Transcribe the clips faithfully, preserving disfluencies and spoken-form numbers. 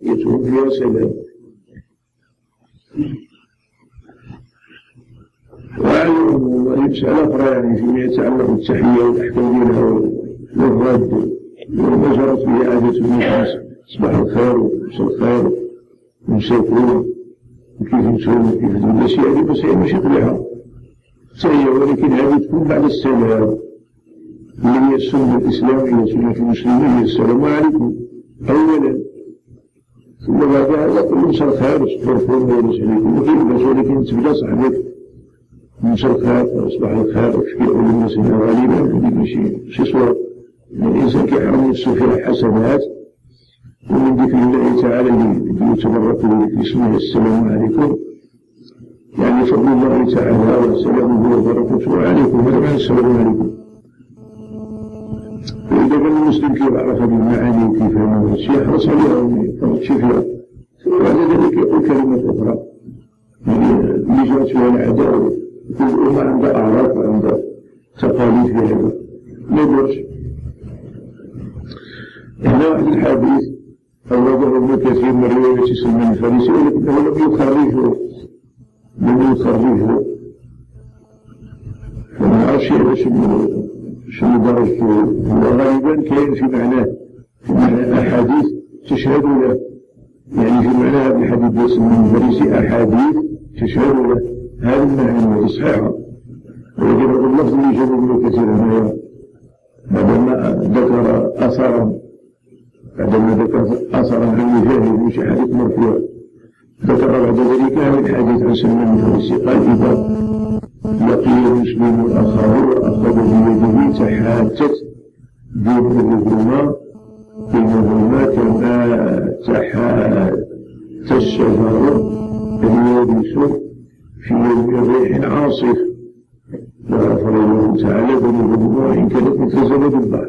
يتهم فيها سلام. ومسألة أخرى يعني فيما يتعلق بالتحية والأحكام ديالها والرد وما جرت به عادة الناس صباح الخير ومساء الخير ومساء الخير وكيف نسوي وكيف تقول الأشياء هذه بس هي ماشي قبيحة سيئة، ولكن هذه تكون بعد السلام اللي هي السنة الإسلامية سنة المسلمين. السلام عليكم أولا، ثم بعد هذا كل مساء الخير وصبركم ورسولكم وكيف بس، ولكن تبدا صاحبك مساء الخير وصباح الخير وكيف يقول الناس هنا غالبا هذه ماشي شي صورة. الإنسان كيحاول يصل فيها حسنات ومن ذكر الله تعالى يتبرك باسمه السلام عليكم، يعني فضل الله تعالى وسلامه وبركاته عليكم، هذا معنى السلام عليكم. فإذا كان المسلم كيف عرف هذه المعاني وكيف هذا الشيء يحرص عليها ويفرطش فيها، وبعد ذلك يقول كلمة أخرى اللي جرت فيها العداوة. كل أمة عندها أعراف وعندها تقاليد في هذا ما يدرش. هنا واحد الحديث أورده ابن كثير من رواية سلمان الفارسي، ولكنه لم يخرجه لم يخرجه فما نعرفش شنو درجته. هو غالبا كاين في معناه في معنى أحاديث تشهد له، يعني في معنى هذا الحديث ديال سلمان الفارسي أحاديث تشهد له هذا المعنى صحيحة، ولكن اللفظ اللي جاب ابن كثير هنا بعدما ذكر أثرا بعدما ذكر أثرا عن مجاهد مش حديث مرفوع، ذكر بعد ذلك هذا الحديث عن سلمان الفارسي قال: إذا لقي المسلم أخاه وأخذ بيده تحاتت بينهما بينهما كما تحات الشجر اليابس في يوم ريح عاصف، وغفر الله تعالى ذنوبهما وإن كانت مثل زبد البحر.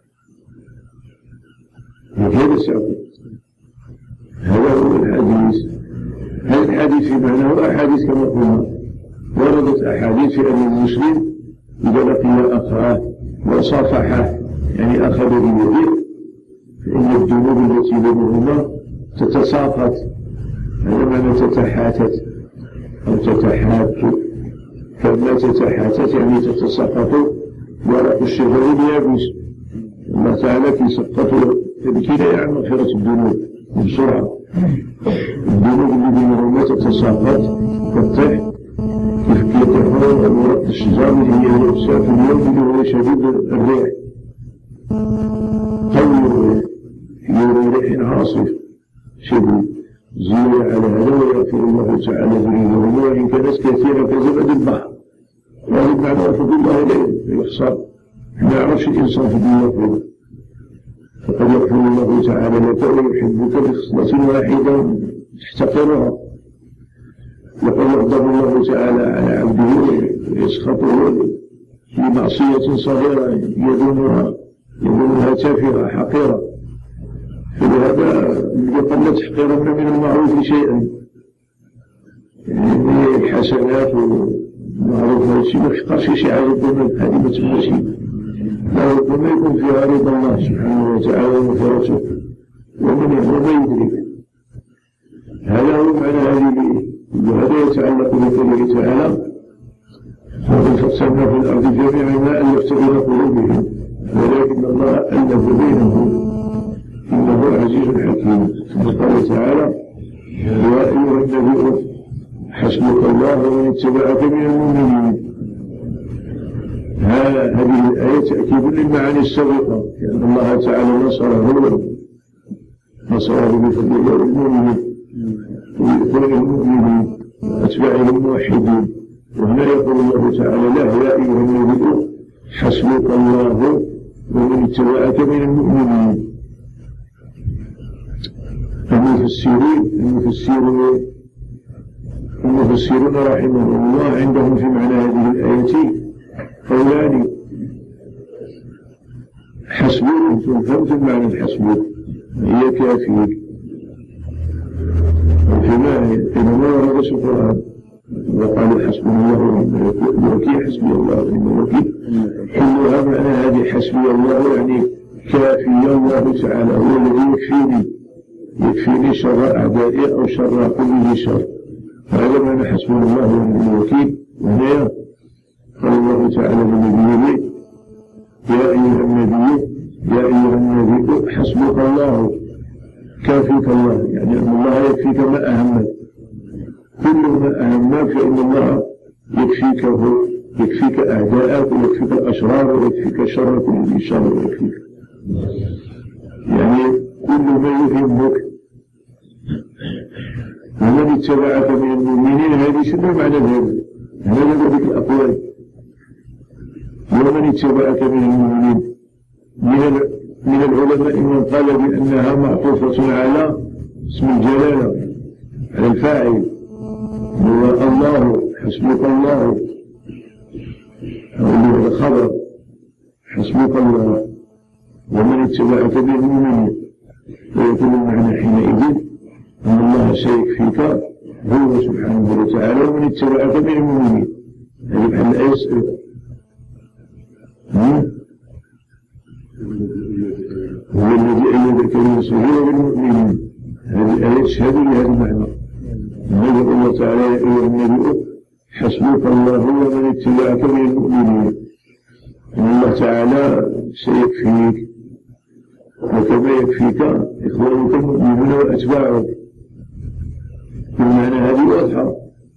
هذا السبب، هذا هو الحديث. هذا الحديث في معناه أحاديث كما قلنا، وردت أحاديث في أن المسلم إذا لقي أخاه وصافحه يعني أخذ بيده فإن الذنوب التي بينهما تتساقط، هذا معنى تتحاتت أو تتحات، فما تتحاتت يعني تتساقط ورق الشجر اليابس. الله تعالى يسقط بكناية عن مغفرة الذنوب بسرعة. الذنوب اللي بينهما تتساقط تطيح كيف يتحول ورق الشجر اللي هي اليابسة في اليوم اللي هو شديد الريح قوي الريح في يوم ريح عاصف شديد زينة على هذا، ويغفر الله تعالى ذنوبهما وإن كانت كثيرة كزبد البحر. وهذا معنى فضل الله لا يحصى، ما يعرفش الإنسان في الدنيا فضل، فقد يغفر الله تعالى لك ويحبك بخصلة واحدة تحتقرها. لقد يغضب الله تعالى على عبده ويسخطه لمعصية صغيرة يظنها يظنها تافهة حقيرة، فلهذا يقل تحقيرنا من المعروف شيئا، يعني الحسنات والمعروف هذا الشيء ما يحقرش شيء على ربما هذه ما تبغاش، لا ربما يكون فيها رضا الله سبحانه وتعالى ومغفرته ومن وما يدرك. هذا هو معنى هذه، وهذا يتعلق بقوله تعالى: وإن فصلنا في الأرض جميعا ما ألفت بين قلوبهم ولكن الله ألف بينهم إنه عزيز حكيم. وقال تعالى: يا أيها النبي حسبك الله ومن اتبعك من المؤمنين. هذه الآية تأكيد للمعاني السابقة، لأن الله تعالى نصره نصره بفضل الله المؤمنين وبإخوان المؤمنين وأتباعهم الموحدين. وهنا يقول الله تعالى له: يا أيها النبي حسبك الله ومن اتبعك من المؤمنين. المفسرين المفسرون المفسرون رحمهم الله عندهم في معنى هذه الآية قولان: حسبك، أنتم فهمتم معنى الحسبك هي كافيك، حينما ورد القرآن وقالوا حسبنا الله ونعم الوكيل حسبي الله ونعم الوكيل، كلها معنى هذه حسبي الله يعني كافي الله تعالى هو الذي يكفيني يكفيني شر أعدائي أو شر كل شر. هذا معنى حسبنا الله ونعم الوكيل. وهنا قال الله تعالى لنبيه يا أيها النبي يا أيها النبي حسبك الله كافيك الله، يعني أن الله يكفيك ما أهمك، كل ما أهمك فإن الله يكفيك هو يكفيك أعداءك ويكفيك الأشرار ويكفيك شر كل شر ويكفيك، يعني كل ما يهمك. ومن اتبعك من المؤمنين هذه شنو معنى ذلك؟ هذا ذلك الأقوال. ومن اتبعك من المؤمنين من من العلماء من قال بأنها معطوفة على اسم الجلالة، على الفاعل هو الله حسبك الله، هذا الخبر حسبك الله. ومن اتبعك من المؤمنين ويكون المعنى حينئذ أن الله سيكفيك هو سبحانه وتعالى. ومن اتبعك من المؤمنين هذه بحال الآية يسأل هو الذي أيدك بنصره بالمؤمنين. هذه الآية تشهد لهذا المعنى. يقول الله تعالى يا أيها النبي حسبك الله ومن اتبعك من المؤمنين. إن الله تعالى سيكفيك وكما يكفيك إخوانك المؤمنون وأتباعك. بالمعنى هذه واضحة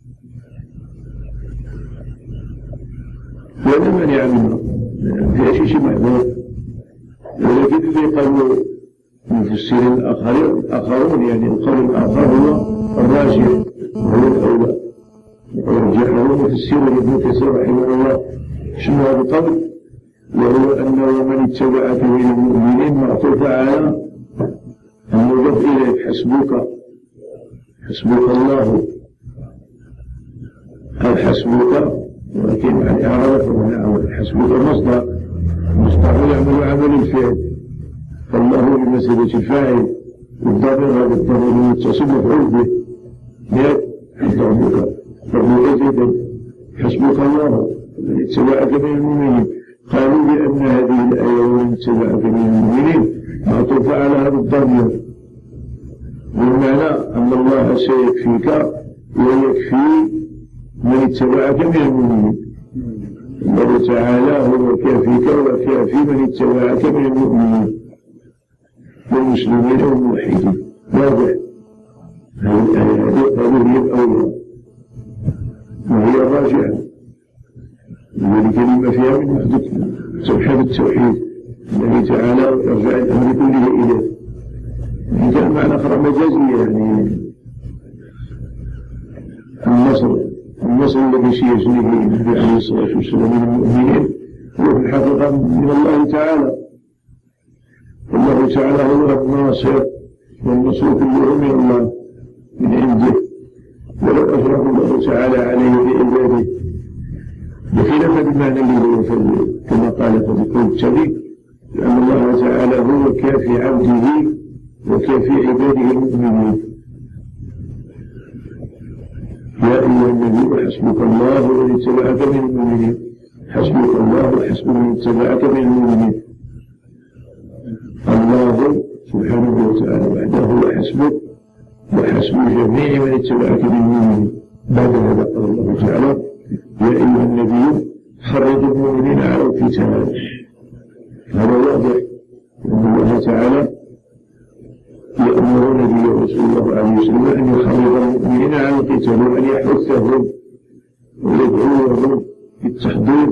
ولا مانع منها، فيها شيء شيء معذور. ولكن اللي قالوا المفسرين الآخرون يعني القول الآخر هو الراجح وهو الأولى، ورجحه مفسر ابن كثير رحمه الله. شنو هذا القول؟ وهو أنه من اتبعك من المؤمنين معطوف على المضاف إليك حسبك حسبك الله أو حسبك، ولكن مع الإعراب حسبك مصدر مصدر يعمل عمل الفعل، فالله بمثابة الفاعل والضمير هذا الضمير المتصل مفعول به حسبك فمؤيدا حسبك الله من اتبعك من المؤمنين. قالوا بأن هذه الآية ومن اتبعك من المؤمنين معطوفة على هذا الضمير، والمعنى أن الله سيكفيك ويكفي من اتبعك من المؤمنين. الله تعالى هو كافيك وكافي من اتبعك من المؤمنين والمسلمين والموحدين. واضح؟ هذه هي الأولى وهي الراجعة، وذلك لما فيها من وحدة توحيد التوحيد الذي تعالى يرجع الأمر كله إليه. إن كان معنى أخرى مجازية يعني النصر النصر الذي سيجنيه النبي عليه الصلاة والسلام من المؤمنين هو في الحقيقة من الله تعالى. الله تعالى هو الناصر والنصر كله من الله من عنده، ولو أجره الله تعالى عليه بإباده بخلاف المعنى اللي هو في كما قال في قول التالي، لأن الله تعالى هو كافي عبده وكافي عباده المؤمنين. يا أيها النبي حسبك الله ومن اتبعك من المؤمنين. حسبك الله وحسب من اتبعك من المؤمنين. الله سبحانه وتعالى وحده هو حسبك وحسب جميع من اتبعك من المؤمنين. بعد هذا قال الله تعالى يا أيها النبي حرض المؤمنين على القتال. هذا واضح أن الله تعالى يأمر النبي صلى الله عليه وسلم أن يحرض المؤمنين على القتال وأن يحثهم ويدعوهم بالتحضير،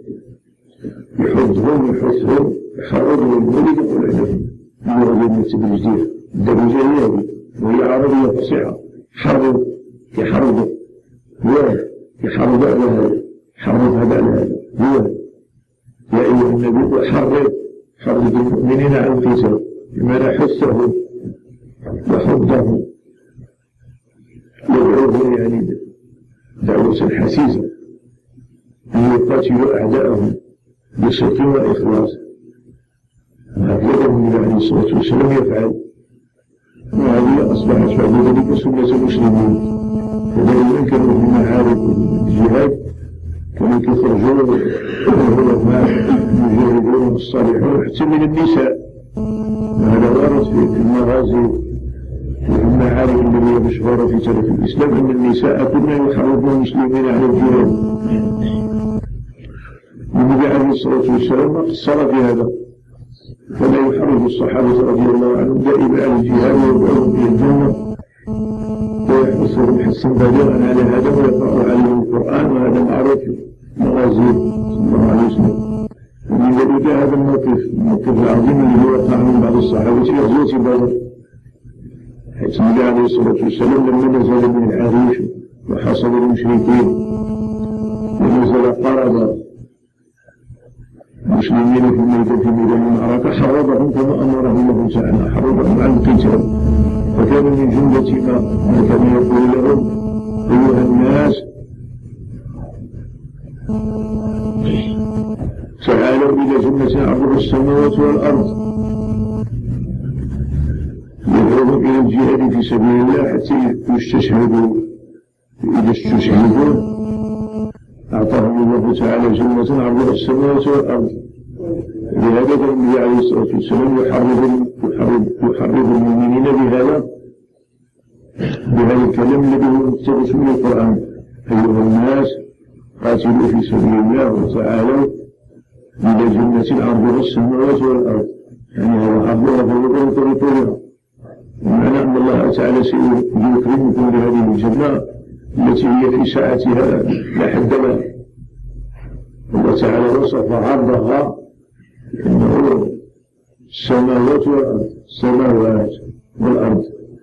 يحثهم يحثهم يحرضهم ولد يقول لهم اللغة من التدريجية الدرجة هذه وهي عربية فصيحة. حرض يحرض هو يحرض على هذا، حرض هذا على هذا هو يا أيها النبي حرض حرض المؤمنين على القتال بمعنى حثهم وحضهم يدعوهم يعني دعوة حسيسة أن يقاتلوا أعداءهم بصدق وإخلاص. هكذا النبي عليه الصلاة والسلام يفعل، وهذه أصبحت بعد ذلك سنة المسلمين. فدائما كانوا في معارك الجهاد كانوا يخرجوا العلماء المجاهدون الصالحون حتى من النساء، وهذا ورد في المغازي المعارك التي مشهورة في تاريخ الإسلام أن النساء كنا يحرضن المسلمين على الجهاد. والنبي عليه الصلاة والسلام ما قصر في هذا، فلا يحرض الصحابة رضي الله عنهم دائما على الجهاد ويدعوهم إلى الجنة ويحثهم حثا بالغا على هذا ويقرأ عليهم القرآن، وهذا معروف مغازيه صلى الله عليه وسلم. ومن ذلك هذا الموقف الموقف العظيم الذي وقع من بعض الصحابة في غزوة بدر، حيث النبي عليه الصلاة والسلام لما نزل من العريش وحاصر المشركين ونزل قرب المسلمين في ميدان في ميدان المعركة حرضهم كما أمرهم الله تعالى، حرضهم على القتال. فكان من جملة ما كان يقول لهم: أيها الناس تعالوا إلى جنة عرضها السماوات والأرض، يدعوهم إلى الجهاد في سبيل الله حتى يستشهدوا. إذا استشهدوا أعطاهم الله تعالى جنة عرضها السماوات والأرض. لهذا كان النبي عليه الصلاة والسلام يحرض يحرض المؤمنين بهذا بهذا الكلام الذي هو مقتبس من القرآن: أيها الناس قاتلوا في سبيل الله وتعالوا إلى جنة عرضها السماوات والأرض. يعني هذا عرضها فوق طريقها، ومعنى أن الله تعالى سيكرمكم بهذه الجنة التي هي في ساعتها لا حد لها. الله تعالى وصف عرضها أنه السماوات والأرض، السماوات والأرض،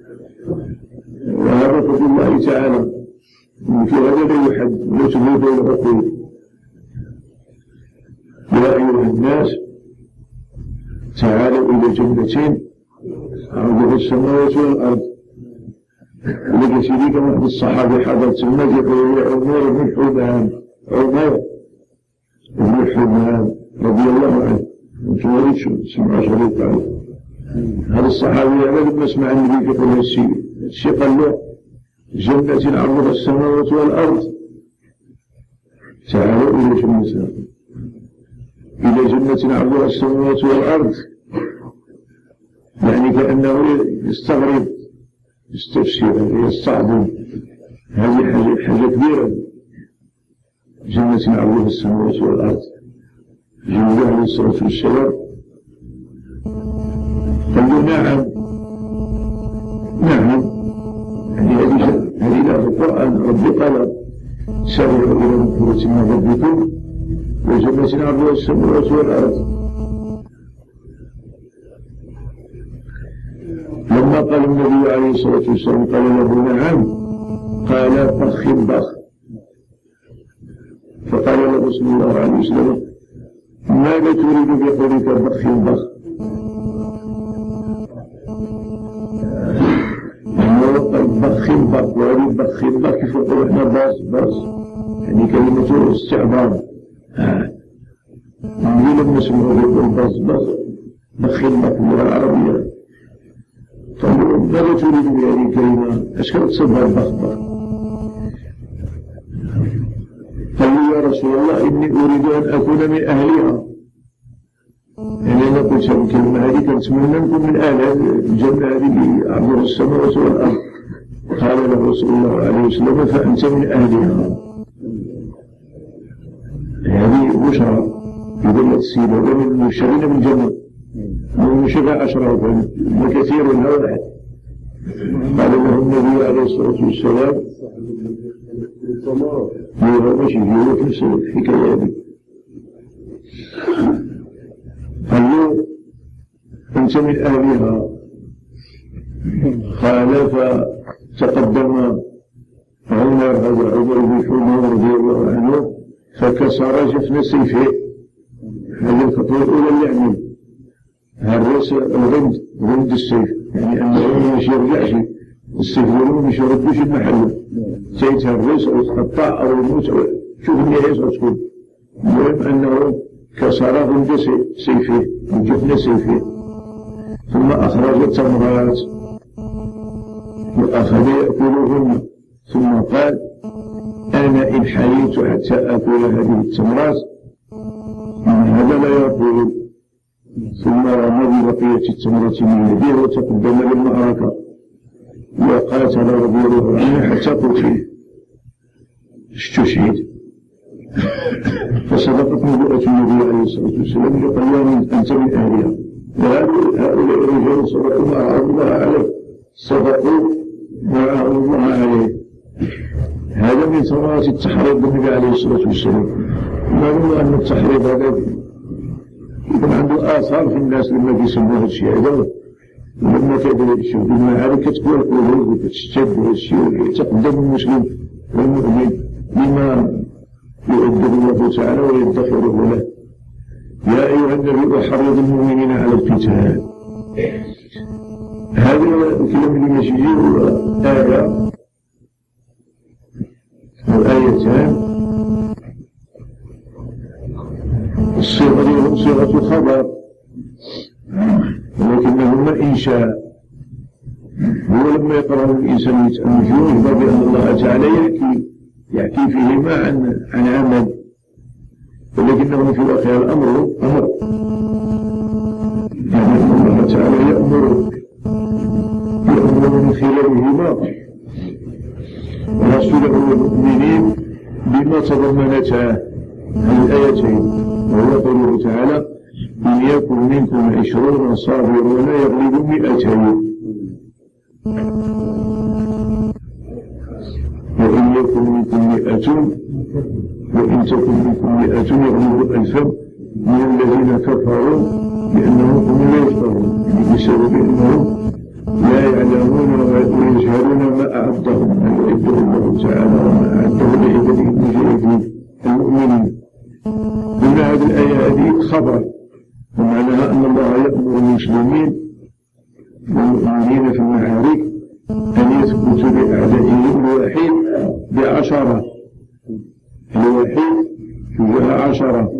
وهذا فضل الله تعالى. في هذا لا يحد ويشبه بين العقول. يا أيها الناس تعالوا إلى جنة عرضها السماوات والأرض. لقيت لي واحد الصحابي حضر تما يقول: يا عمر بن حمام، عمر بن حمام رضي الله عنه، انتم وليد سمعوا شريط عليه. هذا الصحابي هذا لما سمع النبي يقول هذا الشيء الشيء قال له: جنة عرضها السماوات والأرض، تعالوا إلى جنة إلى جنة عرضها السماوات والأرض. يعني كأنه يستغرب، يستفسر، يستعظم. هذه حاجة, حاجة كبيرة، جنة عرضها السماوات والأرض. جنة عليه الصلاة والسلام قال له: نعم نعم. يعني هذه هذه في القرآن ربي قال: سارعوا إلى مغفرة من ربكم وجنة عرضها السماوات والأرض. لما قال النبي عليه الصلاة والسلام قال له: نعم، قال: بخ بخ. فقال له رسول الله عليه وسلم: ماذا تريد بقولك بخ بخ؟ بخ بخ، وهذه بخ بخ كيف نقول احنا باص باص، يعني كلمة استعبار. من لما نسمعوا يقول باص باص بخ بخ باللغة العربية. قالوا: ماذا تريد بهذه الكلمة؟ اش كتصبها بخ بخ؟ قال لي: يا رسول الله إني أريد أن أكون من أهلها. يعني أنا قلت الكلمة هذه كنتمنى نكون من أهل الجنة هذه عرضها السماوات والأرض. قال له رسول الله عليه وسلم: فأنت من أهلها. هذه بشرى يدل السيدة ومن المبشرين بالجنة، ومن شفاء أشراف وكثير منها واحد. قال له النبي عليه الصلاة والسلام: هو ماشي هو في نفس الحكاية هذه. قال له: أنت من أهلها. قال: فتقدم عمر هذا عمر بن حمام رضي الله عنه فكسر جفن سيفه. هذه الخطوة الأولى اللي عمل هرس الغمد، غمد السيف، يعني أنه مش يرجعش السيف ولو مش يردوش المحل، سيتهرس أو يتقطع أو يموت أو شوف النهاية ستكون. المهم أنه كسر غمد سيفه وجفن سيفه، ثم أخرج التمرات وأخذ يأكلهن، ثم قال: أنا إن حييت حتى أكل هذه التمرات هذا لا يقول. ثم رمى ببقية التمرة من يده وتقدم للمعركة، قاتل رضي الله عنه حتى قتل استشهد. فصدقت نبوءة النبي عليه الصلاة والسلام لقال أنت من أهلها. هؤلاء الرجال صدقوا ما عرض الله عليه، صدقوا ما عرض الله عليه. هذا من ثمرات التحريض بالنبي عليه الصلاة والسلام. معلوم أن التحريض هذا يكون عنده آثار في الناس لما بيسموه هذا الشيء هذا، لما كذا الشيء بالمعارك تقوى القلوب وتشتد والشيء تقدم المسلم والمؤمن بما يؤدب الله تعالى ويدخره له. يا أيها النبي أحرض المؤمنين على القتال. هذا الكلام اللي يجي هو آية أو آيتان، الصيغة لهم صيغة خبر ولكنهما إنشاء. هو لما يقرأ الإنسان يتأمل فيه يخبر بأن الله تعالى يحكي يحكي فيهما عن عن عمل، ولكنه في واقع الأمر أمر، يعني أن الله تعالى يأمر يأمر من خلالهما رسوله والمؤمنين بما تضمنتا هذه الآيتين، وهو قوله تعالى إن يكن منكم عشرون صابرون يغلبوا مئتين وإن يكن منكم مئة وإن تكن منكم مئة يغلبوا ألفا من الذين كفروا لأنهم هم لا يفقهون، بسبب أنهم لا يعلمون ويجهلون ما أعدهم ما يعده الله تعالى وما أعده لعباده المجاهدين المؤمنين. من هذه الآية هذه خبر، ومعناها أن الله يأمر المسلمين والمؤمنين في المعارك أن يثبتوا لأعدائهم الواحد بعشرة، الواحد تجاه عشرة،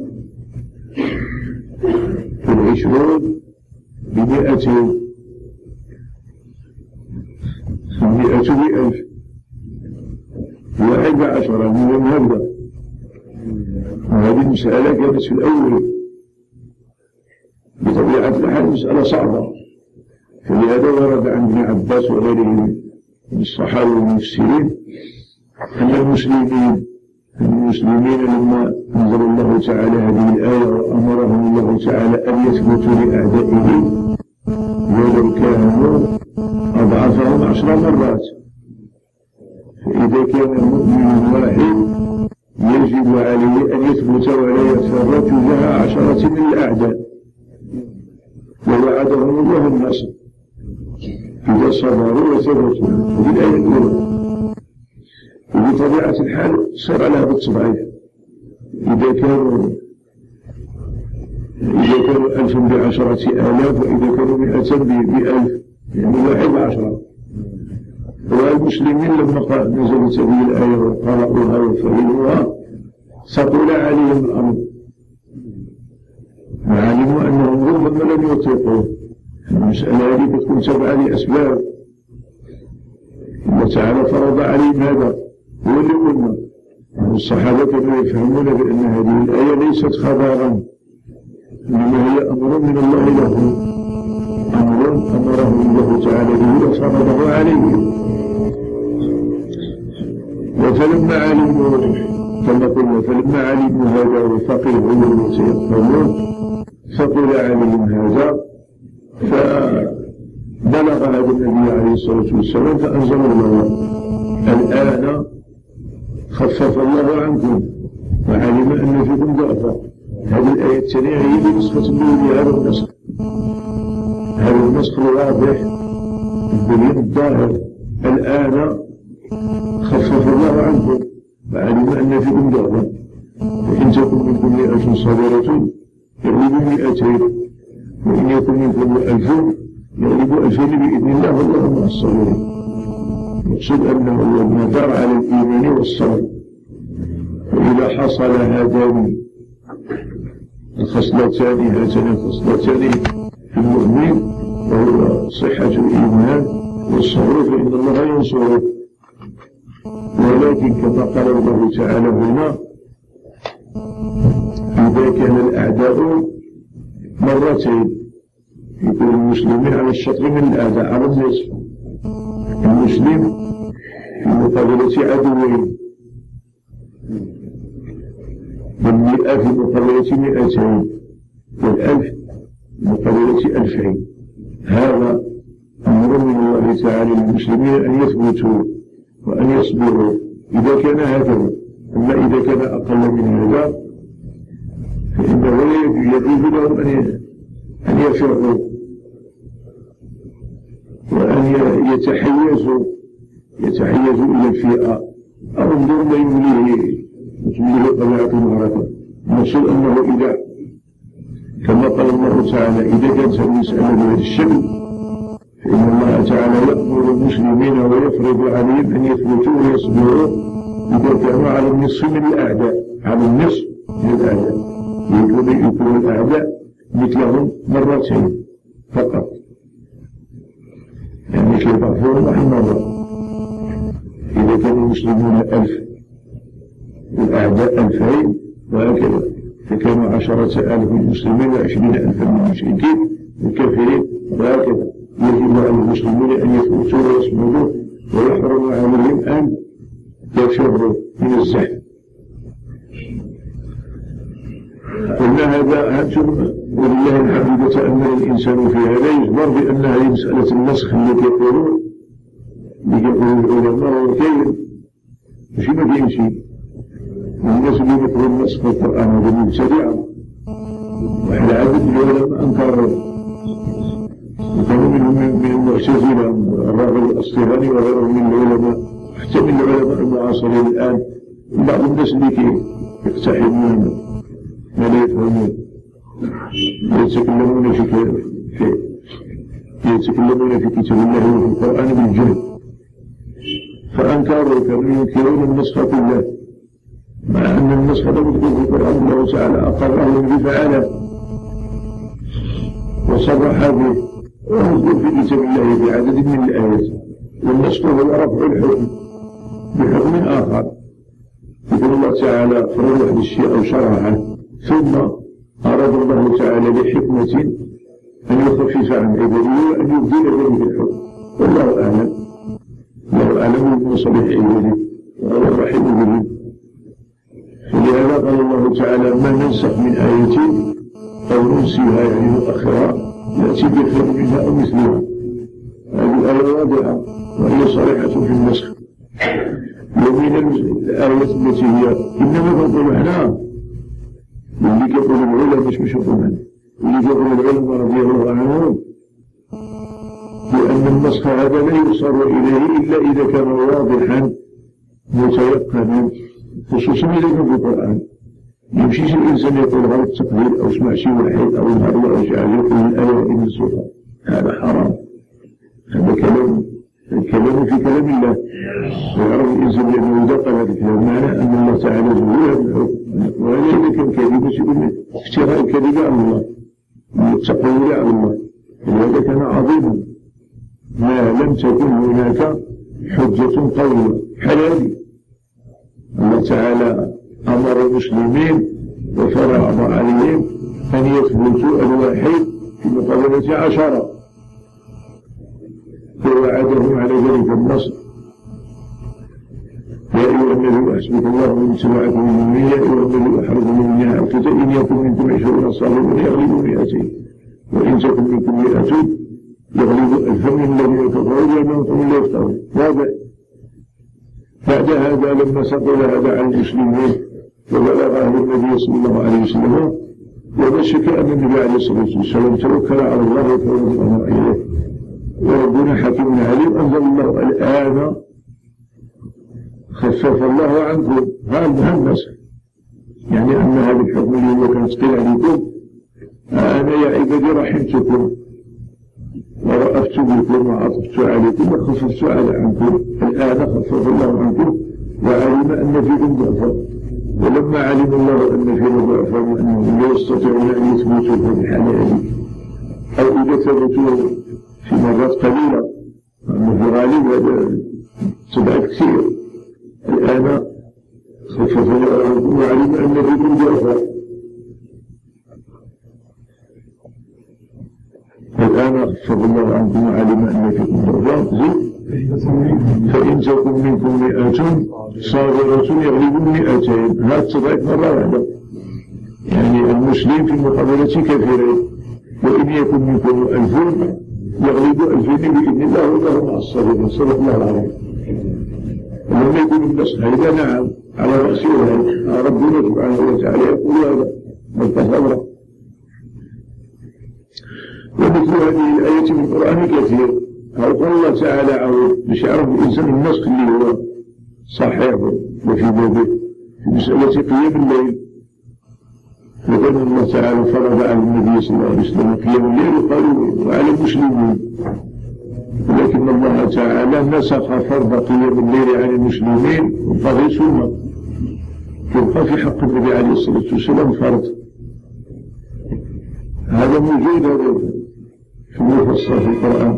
والعشرون بمئتين، المئة بألف، واحد بعشرة من يوم هذا. وهذه المسألة كانت في الأول بطبيعة الحال مسألة صعبة، فلهذا ورد عن ابن عباس وغيره من الصحابة والمفسرين أن المسلمين المسلمين لما أنزل الله تعالى هذه الآية وأمرهم الله تعالى أن يثبتوا لأعدائهم ولو كانوا أضعفهم عشر مرات. فإذا كان المؤمن واحد يجب عليه أن يثبت ولا يفر تجاه عشرة من الأعداء، ووعدهم الله النصر إذا صبروا وثبتوا. هذه الآية الأولى. وبطبيعة الحال صار على هذا التضعيف. إذا كانوا إذا كانوا ألف بعشرة آلاف، وإذا كانوا مئة بألف، يعني واحد بعشرة. والمسلمين لما نزلت هذه الآية وقرأوها وفهموها ثقل عليهم الأمر، وعلموا أنهم ربما لن يطيقوا. المسألة هذه تكون تبعا لأسباب الله تعالى فرض عليهم هذا. هو اللي قلنا الصحابة كانوا يفهمون بأن هذه الآية ليست خبرا، إنما هي أمر من الله لهم، أمر أمره الله تعالى به وفرضه عليهم. وفلما علموا كما قلنا فلما علموا هذا وفقهوا وتيقنون ثقل عليهم هذا، فبلغ هذا النبي عليه الصلاة والسلام فأنزل الله الآن خفف الله عنكم وعلم أن فيكم ضعفا. هذه الآية الثانية هي بنسخة النور هذا النسخ، هذا النسخ الواضح الدليل الظاهر. الآن خفف الله عنكم وعلم أن فيكم ضعفا وإن تكن منكم مئة صابرة يغلبوا مئتين وإن يكن منكم ألف يغلبوا ألفين بإذن الله والله مع الصابرين. المقصود أنه المدار على الإيمان والصبر. وإذا حصل هذان الخصلتان هاتان الخصلتان في المؤمن وهو صحة الإيمان والصبر فإن الله ينصره. ولكن كما قال الله تعالى هنا إذا كان الأعداء مرتين يكون المسلمين على الشطر من الأعداء على النصف، المسلم في مقابلة عدوين، والمئة في مقابلة مئتين، والألف مقابلة ألفين. هذا أمر من الله تعالى للمسلمين أن يثبتوا وأن يصبروا إذا كان هكذا. أما إذا كان أقل من هذا فإنه لا يجوز لهم أن يفرقوا وأن يتحيزوا يتحيزوا إلى الفئة أو انظروا ما يمليه تمليه طبيعة المعركة. نقصد أنه إذا كما قال الله تعالى إذا كانت المسألة بهذا الشكل فإن الله تعالى يأمر المسلمين ويفرض عليهم أن يثبتوا ويصبروا إذا كانوا على النصف من الأعداء، على النصف من الأعداء يكون الأعداء مثلهم مرتين فقط، يعني كيضعفون واحد مرة. إذا كان المسلمون ألف والأعداء ألفين وهكذا، فكانوا عشرة آلاف من المسلمين وعشرين ألفا من المشركين الكافرين وهكذا. يجب على المسلمين أن يثبتوا ويصمدوا ويحرم عليهم أن يفروا من الزحف. قلنا هذا أنتم ولله الحمد يتأمل الإنسان في هذا يجبر بأن هذه مسألة النسخ التي يقولون اللي يقولون العلماء وكيل مش ما كاين شيء. والناس اللي يقولون النسخ في القرآن هذا مبتدعة، واحد عدد العلماء أنكروا وكانوا منهم من المعتزلة الراغب الأصطهاني وغيرهم من العلماء، حتى من العلماء المعاصرين الآن بعض الناس اللي يقتحمون ما لا يفهمون يتكلمون في في يتكلمون في كتاب الله وفي القرآن بالجهل، فأنكروا كانوا ينكرون النسخ كله، مع أن النسخ لم يكن في القرآن الله تعالى أقره بفعله وصرح به ومذكور في كتاب الله في عدد من الآيات. والنسخ هو رفع الحكم بحكم آخر، يقول الله تعالى فرض واحد الشيء أو شرعه ثم أراد الله تعالى بحكمة أن يخفف عن عباده وأن يبدل ذلك الحكم، والله أعلم. الله أعلم بمصالح عباده وهو الرحيم بهم. فلهذا قال الله تعالى ما ننسخ من آية أو ننسيها يعني مؤخرة نأتي بخير منها أو مثلها. هذه الآية واضحة وهي صريحة في النسخ. ومن الآيات التي هي إنما تقول احنا واللي يقول العلماء مش مش يقولون واللي يقول العلماء رضي الله عنهم لأن النسخ هذا لا يصار إليه إلا إذا كان واضحا متيقنا، خصوصا إذا كان في القرآن. يمشيش الإنسان يقول غير التقدير أو اسمع شيء واحد أو يظهر الله شعر يقول الآية إن السورة، هذا حرام. هذا كلام الكلام في كلام الله، ويعرف الإنسان بأنه إذا قال هذا الكلام معنى أن الله تعالى زوجها بالحكم، وهذا إذا كان كذبا يقول افتراء الكذب على الله من التقول على الله، فهذا كان عظيما ما لم تكن هناك حجة قوية حلال. الله تعالى أمر المسلمين وفرض عليهم أن يثبتوا الواحد في مقابلة عشرة، ووعدهم على ذلك النصر. يا أيها النبي حسبك الله ومن اتبعكم المؤمنين، يا أيها النبي أحرز المؤمنين على القتال إن يكن منكم عشرون صابرون يغلبوا مئتين وإن تكن منكم مئة يغلبوا ألفا من الذين كفروا بأنهم لا يفترون. واضح. بعد هذا لما سقط هذا عن المسلمين وبلغ النبي صلى الله عليه وسلم ولا شك أن النبي عليه الصلاة والسلام توكل على الله وفوض الأمر إليه، وربنا حكيم عليم. أنزل الله الآن خفف الله عنكم هذا النسخ، يعني أن هذا الحكم اللي هو كان ثقيل عليكم أنا يا عبادي رحمتكم ورأفت بكم وعطفت عليكم وخففت على عنكم. الآن خفف الله عنكم وعلم أن فيكم ضعفا، ولما علم الله أن فيكم ضعفا وأنهم لا يستطيعون أن يثبتوا في الحلال أو إذا ثبتوا في مرات قليلة أنه في غالب هذا تبعث كثير، الآن خفف الله عنكم وعلم أن فيكم ضعفا. الآن خفف الله عنكم وعلم أن فيكم ضعفا. تكن منكم مئة صابرة يغلبوا مئتين، هذا تضعيف مرة واحدة، يعني المسلم في المقابلة كثيرين، وإن يكن منكم ألف يغلب ألفين بإذن الله والله مع الصابرين. صدق الله العظيم. ولما يكون النصر هذا نعم على رأسه ربنا سبحانه وتعالى يقول هذا ملتهى. ومثل هذه الآية من القرآن كثير، قال الله تعالى عوض باش يعرف الإنسان النسخ اللي هو صحيح وفي بابه في مسألة قيام الليل. وكان الله تعالى فرض على النبي صلى الله عليه وسلم قيام الليل وقالوا وعلى المسلمين، ولكن الله تعالى نسخ فرض قيام الليل على المسلمين وبقي سنة، يبقى في حق النبي عليه الصلاة والسلام فرض. هذا موجود في المفصل في القرآن.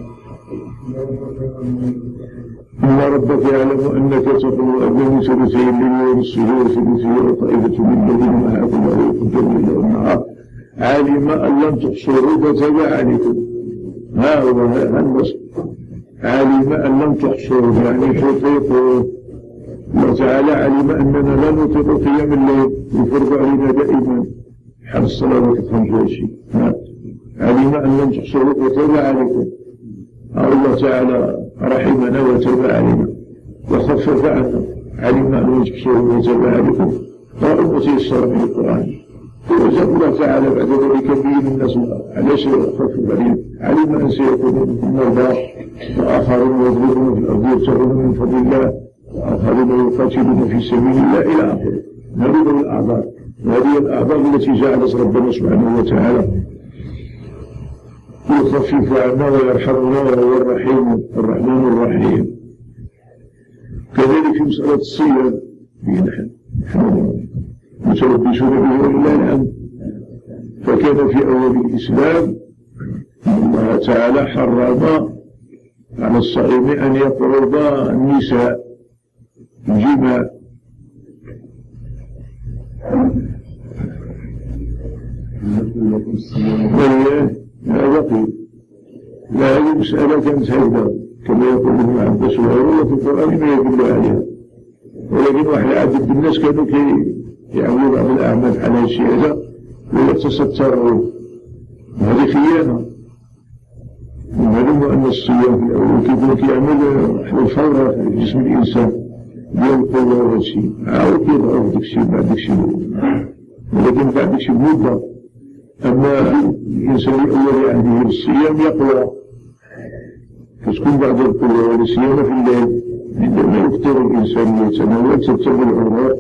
إن ربك يعلم أنك تقوم أدنى ثلثي الليل ونصفه وثلثه وطائفة من الذين معك الله يقدر الليل والنهار علم أن لم تحصروا فتاب عليكم. ها هو النص، علم أن لم تحصروا يعني تطيقوا. الله تعالى علم أننا لا نطيق قيام الليل يفرض علينا دائما حال الصلوات الخمس والعشرين. علم أن لم تحصروا فتاب عليكم. الله تعالى رحمنا وتاب علينا وخفف عنا، علم أن لم تحصروا وتاب عليكم قرأوا وتيسر من القرآن. وجاء الله تعالى بعد ذلك بين الناس علاش خفف عليهم، علم أن سيكون مرضى وآخرون يضربون في الأرض يبتغون من فضل الله وآخرون يقاتلون في سبيل الله إلى آخره. هذه الأعذار، وهذه الأعذار التي جعلت ربنا سبحانه وتعالى يخفف عنا ويرحمنا وهو الرحيم الرحمن الرحيم. كذلك في مسألة الصيام نحن متلبسون به ولله الحمد. فكان في أول الإسلام الله تعالى حرم على الصائم أن يقرب النساء الجماع. هذا قيل لا، هذه مسألة كانت هكذا كما يقول ابن عباس وغيره في القرآن ما يدل عليها، ولكن واحد عدد الناس كانوا كي يعملوا بعض الأعمال على الشيء هذا ويتستروا، وهذه خيانة. ومعلوم أن الصيام في الأول كيف كيعمل الفورة في جسم الإنسان ديال القوة وهذا الشيء، عاود كيضعف داك الشيء بعد داك الشيء، ولكن بعد داك الشيء بمدة. أما الإنسان الأول عهده بالصيام يقوى، فتكون بعد القوة والصيام في الليل عندما يفطر الإنسان يتناول ترتب العروق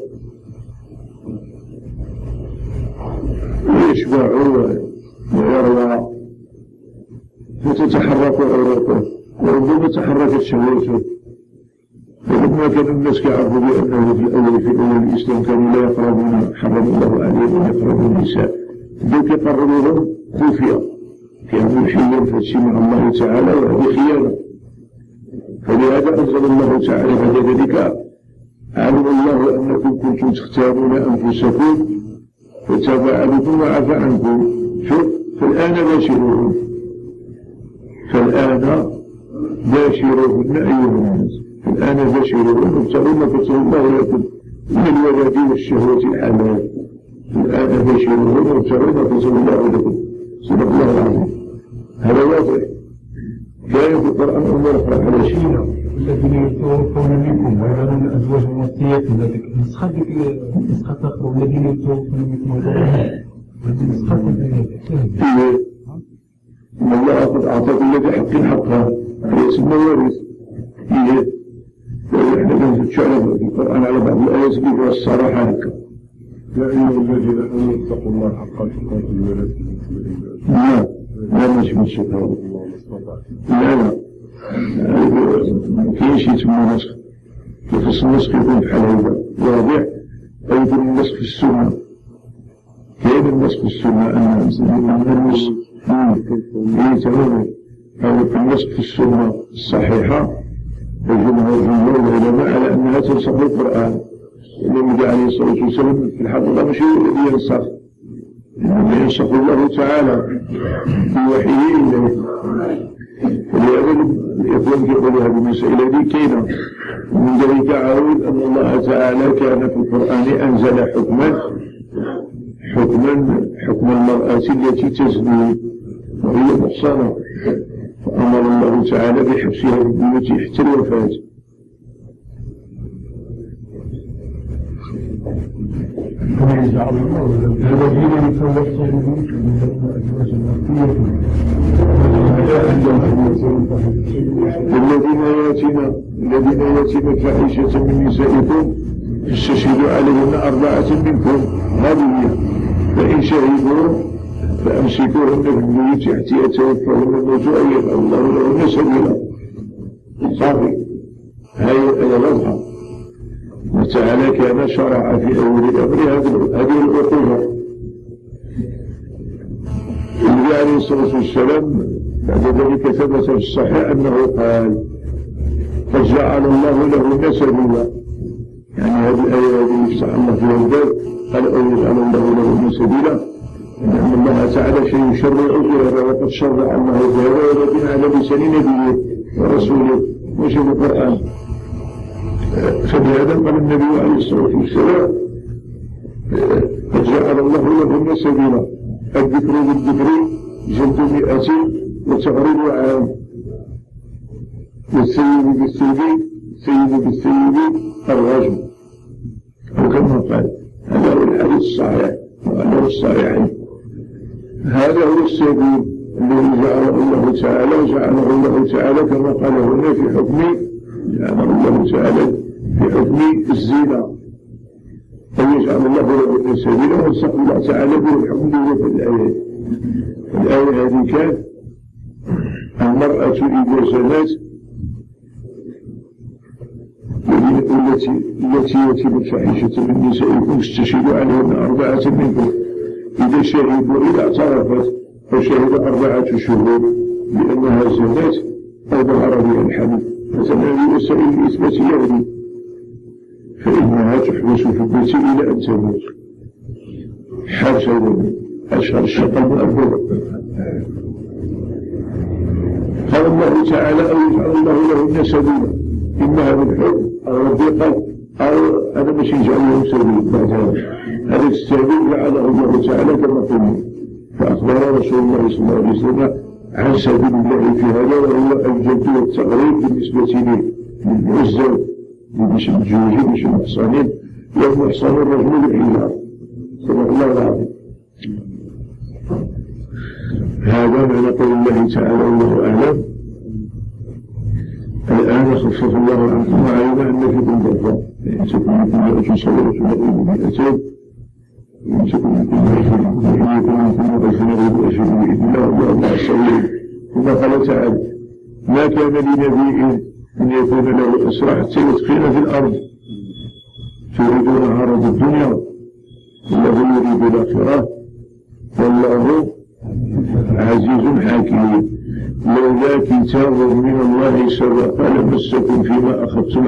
ويشبع ويروى فتتحرك عروقه وربما تحركت شهوته. فلما كان الناس كيعرفوا بأنه في الأول في أول الإسلام كانوا لا يقربون، حرم الله عليهم أن يقربوا النساء، بدأوا يقربوهم خفية كانوا حيا فاتشي مع الله تعالى، وهذه خيانة. فلهذا أنزل الله تعالى بعد ذلك علم الله أنكم كنتم تختارون أنفسكم فتاب عليكم وعفى عنكم. شوف فالآن باشروهن، فالآن باشروهن أيها الناس، الآن باشروهن وابتغوا ما كتب الله لكم من الولد والشهوة الحلال. الآن باشروهن وابتغوا ما كتب الله لكم. صدق الله العظيم. هذا واضح جاء في القرآن أمور أخرى على شيء. الذين يتوفون منكم ويذرون أزواجا وصية ذلك نسخة نسخة أخرى الذين يتوفون منكم وهذه نسخة ثانية. إن الله قد أعطى كل ذي حق حقها فيسمى وارث. إيه وإحنا بنتشعر في القرآن على بعض الآيات اللي فيها الصراحة هكذا. يا أيها الذين آمنوا اتقوا الله حق تقاته ولا تموتن إلا لا لا مش من شكاوى. لا لا في شيء اسمه نسخ، وفي النسخ يكون بحال هذا واضح. أو يكون النسخ في السنة، كاين النسخ في السنة أن النسخ إيه تماما، أو في النسخ في السنة الصحيحة الجمهور جمهور العلماء على أنها تنسخ القرآن. النبي عليه الصلاة والسلام في الحقيقة مش هو الذي ينسخ، إنما ينسخ الله تعالى بوحيه إليه. ولهذا الإخوان يقولوا هذه المسألة دي كاينة. من ذلك عاود أن الله تعالى كان في القرآن أنزل حكما حكما حكم المرأة التي تزني وهي محصنة، فأمر الله تعالى بحبسها في البيوت حتى الوفاة. الذين ياتين الذين ياتين فاحشة من نسائكم فاستشهدوا عليهن أربعة منكم هذه، فإن شهدوا فأمسكوهن في البيوت حتى يتوفاهن الموت أو يجعل الله لهن سبيلا. صافي، هذه الآية واضحة. وتعالى كان شرع في أول الأمر هذه العقوبة. النبي عليه الصلاة والسلام بعد ذلك ثبت في الصحيح أنه قال قد جعل الله لهن سبيلا، يعني هذه الآية التي يفتح الله فيها الباب قال أو يجعل الله لهن سبيلا، لأن الله تعالى شيء يشرع إلى وقد شرع الله هذا ولكن على لسان نبيه ورسوله مش في القرآن. فبهذا قال النبي عليه الصلاة والسلام قد جعل الله لهن سبيلا، الذكر بالذكر جلد مئة وتغريب عام، والسيد بالسيد السيد بالسيد الرجم، أو كما قال. هذا هو الحديث الصحيح وهذا هو الصحيحين. هذا هو السبيل الذي جعله الله تعالى جعله الله تعالى كما قال هنا في حكم جعله الله تعالى في حكم الزنا، أو يجعل الله له سبيلا وصف الله تعالى به الحكم في الآية. الآية هذه كانت المرأة إذا زنت التي التي يتم الفاحشة من نسائكم فاستشهدوا عليهن أربعة منكم، إذا شهدوا إذا اعترفت فشهد أربعة شهود بأنها زنت أو ظهر بها الحمل، فسنة وسائل الإثبات يغني، فإنها تحبس في البيت إلى أن تموت حبس أشهر الشقة المؤبدة. قال الله تعالى أو يجعل الله لهن سبيلا، إما هذا الحكم أو الضيقة أو هذا مش يجعل لهم سبيل بعد هذا. هذا السبيل جعله الله تعالى كما قلنا، فأخبر رسول الله صلى الله عليه وسلم عن سبيل الله في هذا، وهو الجد والتغريب بالنسبة لي للمعزة مش الجوجي مش المحصنين، والمحصن الرجل بالحجاب صلى الله العظيم. هذا معنى قول الله تعالى والله أعلم. الآن خفف الله عنكم وعلم أن فيكم ضعفا، إن تكن منكم مئة صابرة تغلب مئتين، إن تكن منكم ضعفا يغلب أشهد بإذن الله والله مع الصابرين. ثم قال تعالى ما كان لنبي أن يكون له أسرى حتى يتقين في الأرض تريدون عرض الدنيا والله يريد الآخرة والله عزيز حكيم. لولا كتاب من الله سبق لمسكم فيما أخذتم.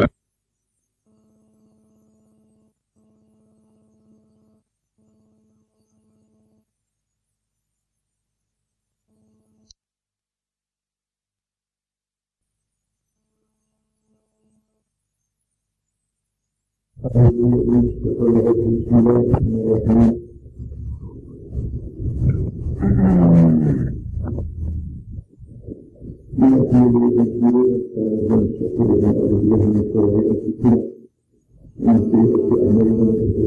بسم الله الرحمن الرحيم. من أكمل الأسئلة ونشكر على الله من سرعات السنة ومن سيئة أعمالنا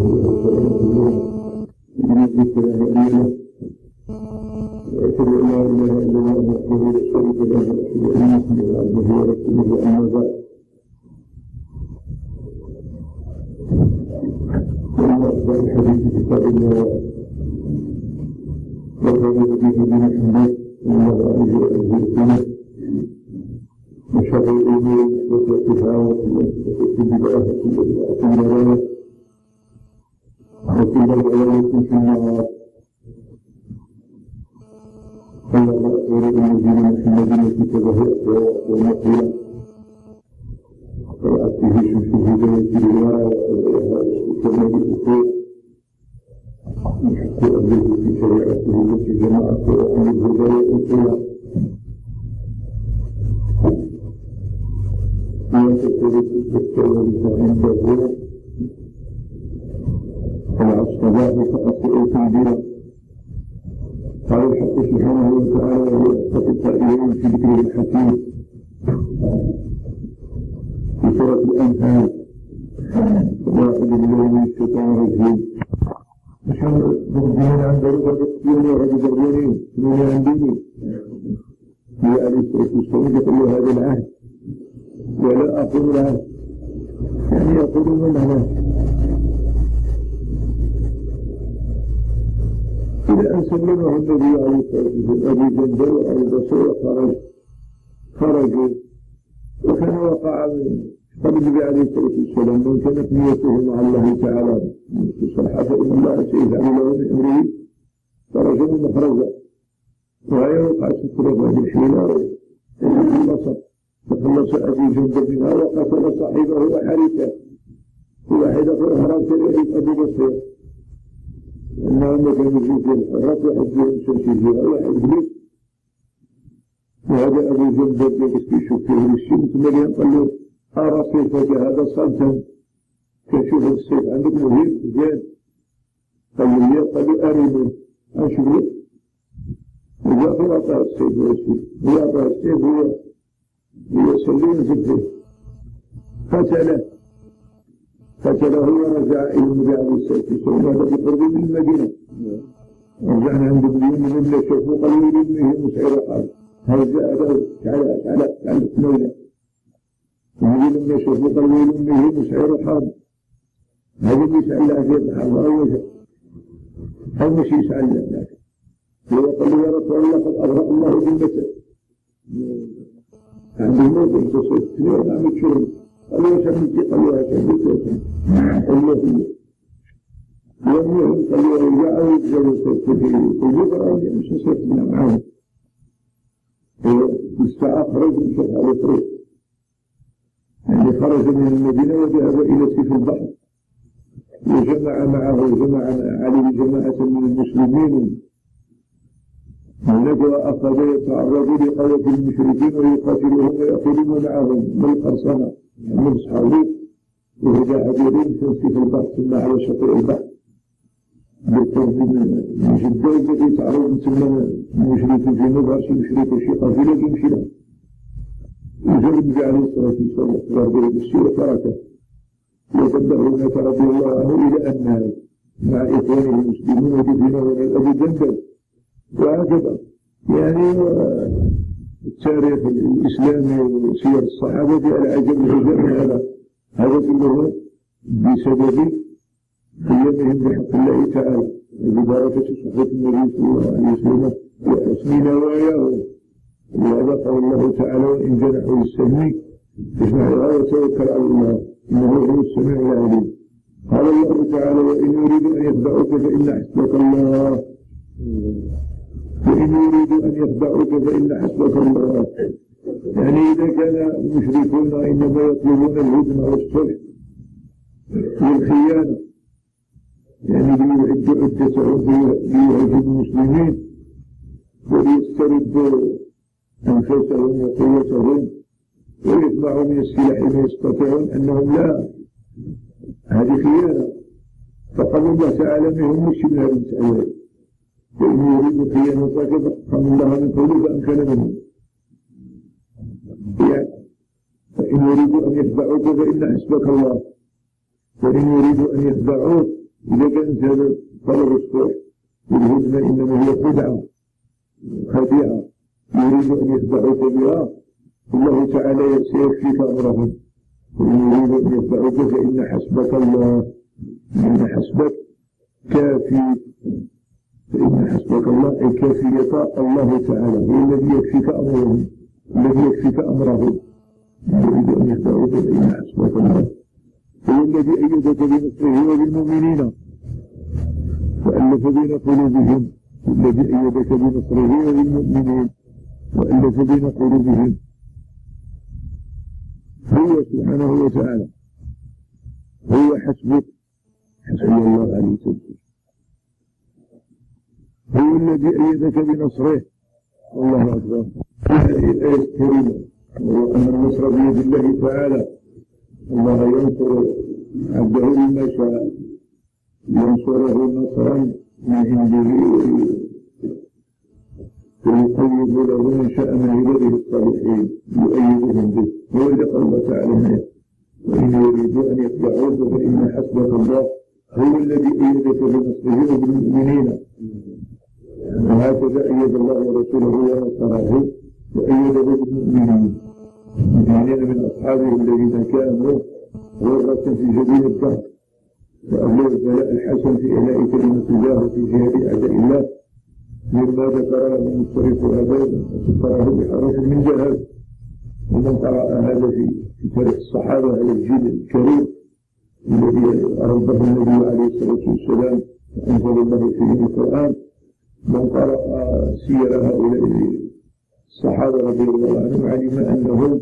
من ذكر أعمالنا وأشهد أن لا إله إلا الله وحده لا شريك له وأشهد أن محمدا عبده ورسوله. أما بعد، فإن أصدق الحديث كتاب الله وخير الهدي هدي محمد صلى الله عليه وسلم، وشر الأمور محدثاتها وكل محدثة بدعة وكل بدعة ضلالة وكل ضلالة في النار. صلى الله عليه وسلم محمد كتبه أقوى ومقيلا قرأت به شمسه جنة الله وكما بالأخير يحق أبيه في شريعته التي جمعت وأن الهداية الأولى تكون الدكتور عنده العصبات فأسئل في البلاد. قال الحق سبحانه وتعالى وهو القائلين في ذكر الحكيم في سورة الأنفال وأعوذ بالله من الشيطان الرجيم. عشان ربنا عند ربنا يوم رجل الرجلين من عندني هي عليه الصلاة والسلام يقول هذا العهد ولا أقول العهد يعني يقولون معناه إلى أن سلمه النبي عليه الصلاة والسلام أبي جندل وأبي بصير خرج خرجوا وكان وقع قال النبي عليه الصلاة والسلام من كانت نيته مع الله تعالى في الصلحة فإن الله سيجعل له من أمره فرجا مخرجا وهي وقعت الكرة بالحيلة فخلص فخلص أبي جندل منها وقتل صاحبه وحركه وواحد أهرب كذلك أبي بصير إنهم كانوا يجيبون الحرات واحد فيهم سنسيجيها واحد بليس وهذا أبو جندل يستيشف فيه الشمس مليان قال له أرى سيفك هذا صلتا كشوف السيف عندك مهم زين قال له قال له أريني أشوف له وجاء أعطاه السيف ويسوي هو أعطاه السيف هو ويسلين زبه قتله قتله ورجع إلى النبي عليه الصلاة والسلام هذا بقرب من المدينة رجعنا عند اليوم من لا شافوا قالوا لي إنه مسعر قال هل جاء له تعالى تعالى تعالى تنوله ويقول لما شافوا قالوا لي إنه مسعر حرب هذا اللي يسأل له في الحرب هو وجه هذا مش يسأل له لكن قال له يا رسول الله قد أغرق الله بالمثل عند الموت انتصر التنوى نعمل شغل قالوا شمتي قالوا شمتي قالوا فيه يوميهم قالوا رجعوا يتجروا سيدي ويقرأوا مش نسيتنا معهم الساعة خرج من شرح على الطريق يعني خرج من المدينة وذهب إلى سيف البحر وجمع معه جمع عليه جماعة من المسلمين هناك أخذ يتعرض لقوة المشركين ويقاتلهم ويأخذون معهم من القرصنة من أصحابه وهذا عبيرين في سيف البحر ثم على شاطئ البحر بالقرب من جدة الذي يتعرض مثل المشركين في مظهر شي مشرك شي قافلة يمشي له وجاء النبي عليه الصلاة والسلام ضربه بالسير تركه وتبعه هناك رضي الله عنه إلى النار مع إخوانه المسلمين ودفنه من أبي جندل وهكذا يعني التاريخ الإسلامي وسير الصحابة على عجب العجب هذا هذا كله بسبب قيامهم بحق الله تعالى وببركة صحبة النبي صلى الله عليه وسلم وحسن نواياه وهذا قال الله تعالى وإن جنحوا للسلم فاجنحها وتوكل على الله إنه هو السميع العليم. قال الله تعالى وإن يريدوا أن يخدعوك فإن حسبك الله وإن يريدوا أن يخدعوك فإن حسبك الله. يعني إذا كان المشركون إنما يطلبون الهدنة والصلح والخيانة يعني ليعدوا عدتهم ليهاجموا المسلمين وليستردوا أنفسهم وقوتهم ويجمعوا من السلاح ما يستطيعون أنهم لا هذه خيانة. فقال الله تعالى ما هم مش من هذه المسألة وإن يريدوا خيانتك فقال الله من قوله فأمكن منهم يعني فإن يريدوا أن يخدعوك فإن حسبك الله وإن يريدوا أن يخدعوك إذا كانت هذا طلب الصلح والهدنة إنما هي خدعة خديعة يريد أن يخدعوك بها الله تعالى سيكفيك أمرهم وإن يريد أن يخدعوك فإن حسبك الله إن حسبك كافي فإن حسبك الله أي كافية الله تعالى هو الذي يكفيك أمرهم الذي يكفيك أمرهم يريد أن يخدعوك فإن حسبك الله هو الذي أيدك بنصره وبالمؤمنين وألف بين قلوبهم الذي أيدك بنصره وبالمؤمنين وألف بين قلوبهم هو سبحانه وتعالى هو حسبك حسبي الله عليه وسلم هو الذي أيدك بنصره الله أكبر. هذه الآية الكريمة وهو أن النصر بيد الله تعالى الله ينصر عبده بما شاء، ينصره نصرا من عنده ويقيد له من شاء من عباده الصالحين يؤيدهم به. وإذا قال الله تعالى وإن يريدوا أن يخدعوك فإن حسبك الله هو الذي أيدك بنصره وبالمؤمنين. وهكذا أيد الله ورسوله ونصره وأيده بالمؤمنين المؤمنين من أصحابه الذين كانوا غرة في جبين الدهر وأهل البلاء الحسن في إعلاء كلمة الله في جهاد أعداء الله، مما ذكر له مصطلح هذا وذكره بحرف من جهاد. ومن قرأ هذا في تاريخ الصحابة على الجيل الكريم الذي أرده النبي عليه الصلاة والسلام وأنزل الله فيه القرآن، من قرأ سير هؤلاء الصحابة رضي الله عنهم علم أنهم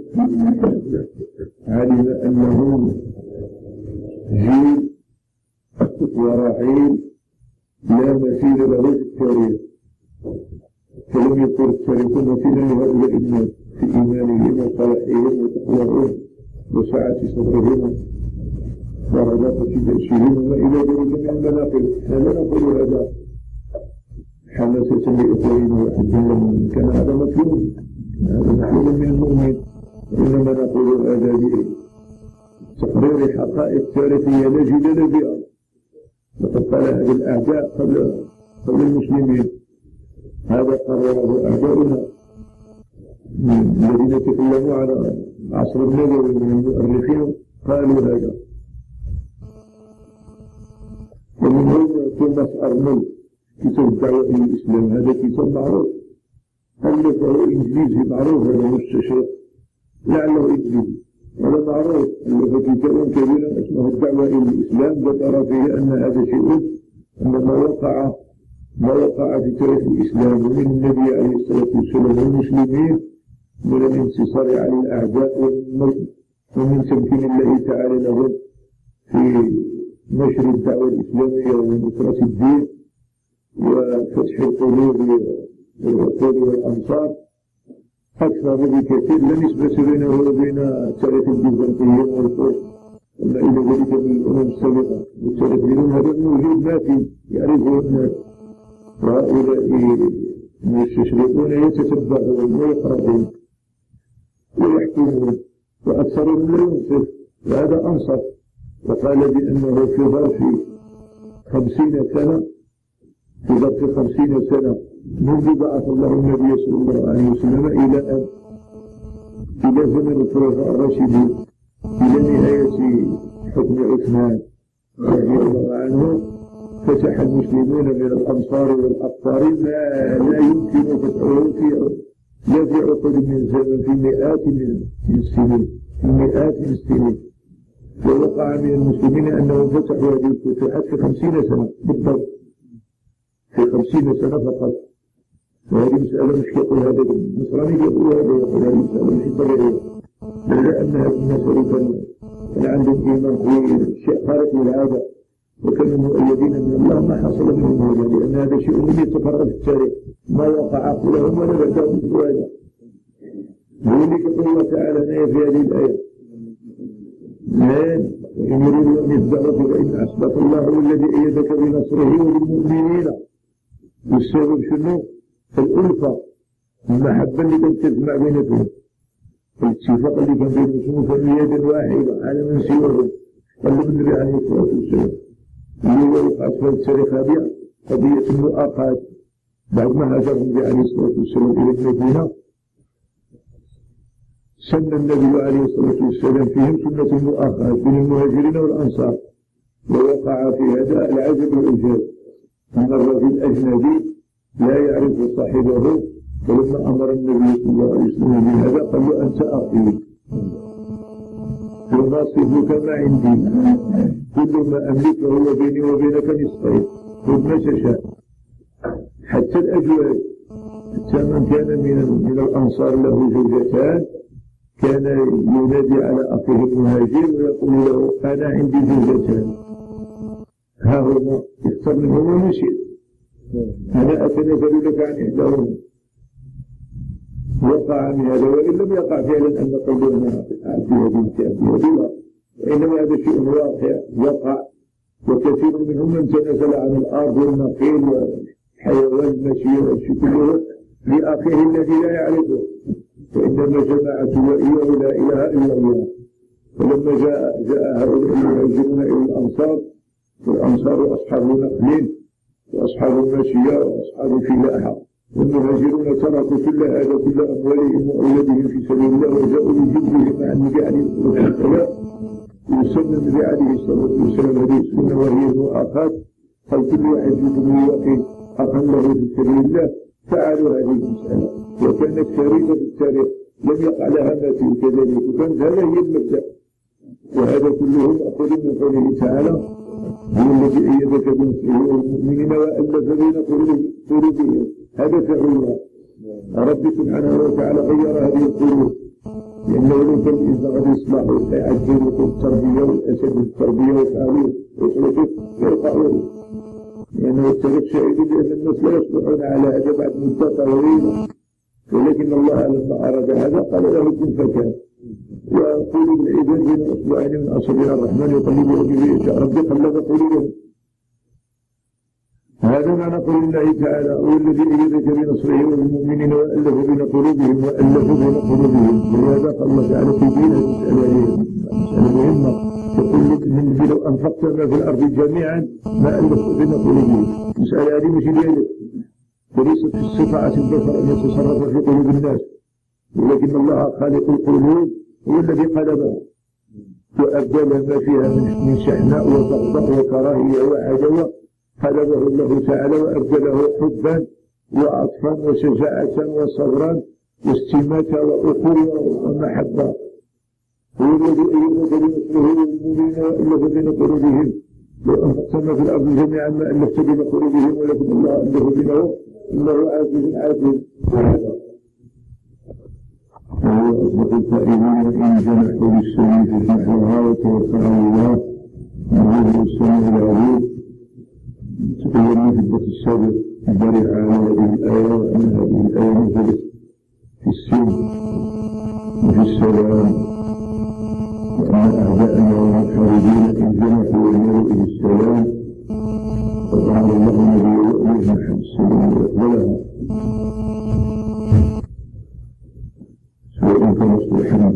علم أنهم جيل ورحيل لا مثيل له في التاريخ، فلم يكن التاريخ مثيلا لهؤلاء الناس في إيمانهم وصلاحهم وتقواهم وسعة صدرهم ورغبة بأسهم وما إلى ذلك من المناقب. لا نقول هذا حماسة لإخواننا وحبا لهم، كان هذا مطلوب، هذا مطلوب من المؤمن، وإنما نقول هذا بتقرير حقائق تاريخية لا جدال بها. لقد قال هذا الأعداء قبل قبل المسلمين، هذا قرره أعداؤنا الذين تكلموا على عصر النبوي من المؤرخين، قالوا هذا. ومنهم توماس أرنولد كتاب الدعوة إلى الإسلام، هذا كتاب معروف ألفه إنجليزي معروف، هذا مستشرق لعله إنجليزي، هذا معروف ألف كتابا كبيرا اسمه الدعوة إلى الإسلام، ذكر فيه أن هذا شيء أن ما وقع ما وقع في تاريخ الإسلام ومن النبي عليه الصلاة والسلام والمسلمين من الانتصار على الأعداء ومن تمكين الله تعالى لهم في نشر الدعوة الإسلامية ونصرة الدين وفتح القلوب والعقول والأنصار أكثر بكثير لا نسبة بينه وبين تاريخ البيزنطيين والفرس وما إلى ذلك من الأمم السابقة. والتاريخيون هذا موجود ما فيه يعرفه الناس، وهؤلاء المستشرقون يتتبعون ويقرؤون ويحكمون، وأكثرهم لا ينصف، وهذا أنصف. وقال بأنه في ظرف خمسين سنة في ظرف خمسين سنة منذ بعث الله النبي صلى الله عليه وسلم إلى أن إلى زمن الخلفاء الراشدين إلى نهاية حكم عثمان رضي الله عنه، فتح المسلمون من الأمصار والأقطار ما لا يمكن فتحه في لا في عقود من زمن، في مئات من السنين في مئات من السنين. ووقع من المسلمين أنهم فتحوا هذه الفتوحات في خمسين سنة بالضبط، في خمسين سنة فقط. وهذه مسألة مش يقول هذا النصراني يقول هذا يقول هذه مسألة مش طبيعية، لولا أن هذه المسألة كان عندهم إيمان قوي شيء خارق للعادة وكانوا مؤيدين من الله ما حصل منهم هذا، لأن هذا شيء لم يتكرر في التاريخ، ما وقع قبلهم ولا بعدهم مثل هذا. ولذلك يقول الله تعالى في هذه الآية إن يريدوا أن يخدعوك فإن حسبك الله هو الذي أيدك بنصره وبالمؤمنين. والسبب شنو؟ الألفة، المحبة اللي كانت تجمع بينهم، الاتفاق اللي كان بينهم في يد واحدة على من سواهم. قال النبي عليه الصلاة والسلام اللي وقعت في التاريخ هذه قضية المؤاخاة بعد ما هاجر النبي عليه الصلاة والسلام إلى المدينة، سن النبي عليه الصلاة والسلام فيهم سنة المؤاخاة بين المهاجرين والأنصار. ووقع في هذا العجب والعجاب أن الرجل الأجنبي لا يعرف صاحبه، فلما أمر النبي صلى الله عليه وسلم بهذا قال له أنت أخي ونصفك ما عندي، كل ما أملكه هو بيني وبينك نصفين، خذ ما تشاء. حتى الأجواد، حتى من كان من, من الأنصار له زوجتان كان ينادي على أخيه المهاجر ويقول له أنا عندي زوجتان ها هما اختر منهما ما شئت، أنا أتنازل لك عن إحداهما. وقع من هذا، وإن لم يقع فعلا أن قولنا أعطيها بنتي أبيها بها، وإنما هذا شيء واقع وقع، وكثير منهم من تنزل عن الأرض والنخيل والحيوان المشي والشيء كله لأخيه الذي لا يعرفه، فإنما جماعة وإياه لا إله إلا الله. فلما جاء جاء هؤلاء المهاجرون إلى الأنصار، والأنصار أصحاب نخل وأصحاب الماشية وأصحاب فلاحة، والمهاجرون تركوا كل هذا كل أموالهم وأولادهم في سبيل الله وجاءوا بجبرهم مع النبي عليه الصلاة والسلام. يسمى النبي عليه الصلاة والسلام هذه السنة وهي المؤاخاة، قال كل واحد منكم يوقي أخا له في سبيل الله. فعلوا هذه المسألة وكانت فريدة في التاريخ لم يقع لها مثيل كذلك، وكانت هذا هي المبدأ. وهذا كله مأخوذ من قوله تعالى: هو الذي أيدك بنصره والمؤمنين وألف بين قلوبهم. هذا فعل الله. ربي سبحانه وتعالى غير هذه القلوب، لأنه لو كان الإنسان قد يصلحوا يعجبوا التربية والأسد التربية ويفعلوه ويخلقوه ويرفعوه، لأنه التاريخ شاهد بأن الناس لا يصلحون على هذا بعد مدة طويلة، ولكن الله لما أراد هذا قال له كن فكان. وقولوا بالعباد بين أصبعين من أصابع الرحمن يقلبها كيف يشاء، ربي قلب قلوبهم. هذا معنى قول الله تعالى: هو الذي أيدك بنصره والمؤمنين وألف بين قلوبهم وألف بين قلوبهم. ولهذا قال الله تعالى في دين المسألة مسألة مهمة، يقول من لو أنفقت ما في الأرض جميعا ما ألفت بين قلوبهم. المسألة هذه مش ديالك، وليست في استطاعة البشر أن يتصرف في قلوب الناس، ولكن الله خالق القلوب هو الذي قلبها وأبدل ما فيها من شحناء وضغط وكراهية وعداوة، قلبه الله تعالى وأبدله حبا وعطفا وشجاعة وصبرا واستماتة وأخوة ومحبة. هو الذي أيدك بنصره والمؤمنين وألف بين قلوبهم. لو أنفقت ما في الأرض جميعا ما ألفت بين قلوبهم، ولكن الله ألف بينهم، إنه عزيز عليم. وهو أصدق القائلين: إن جنحوا للسلم فاجنح لها وتوكل على الله وهو السميع العليم. تكلمنا في الدرس السابق البارحة على هذه الآية، وأن هذه الآية نزلت في السلم وفي السلام، وأن أعداءنا والمحاربين إن جنحوا وميلوا إلى السلام فظهر الله نبيه ويجنح السلم ويقبلها، سواء كان مصلحا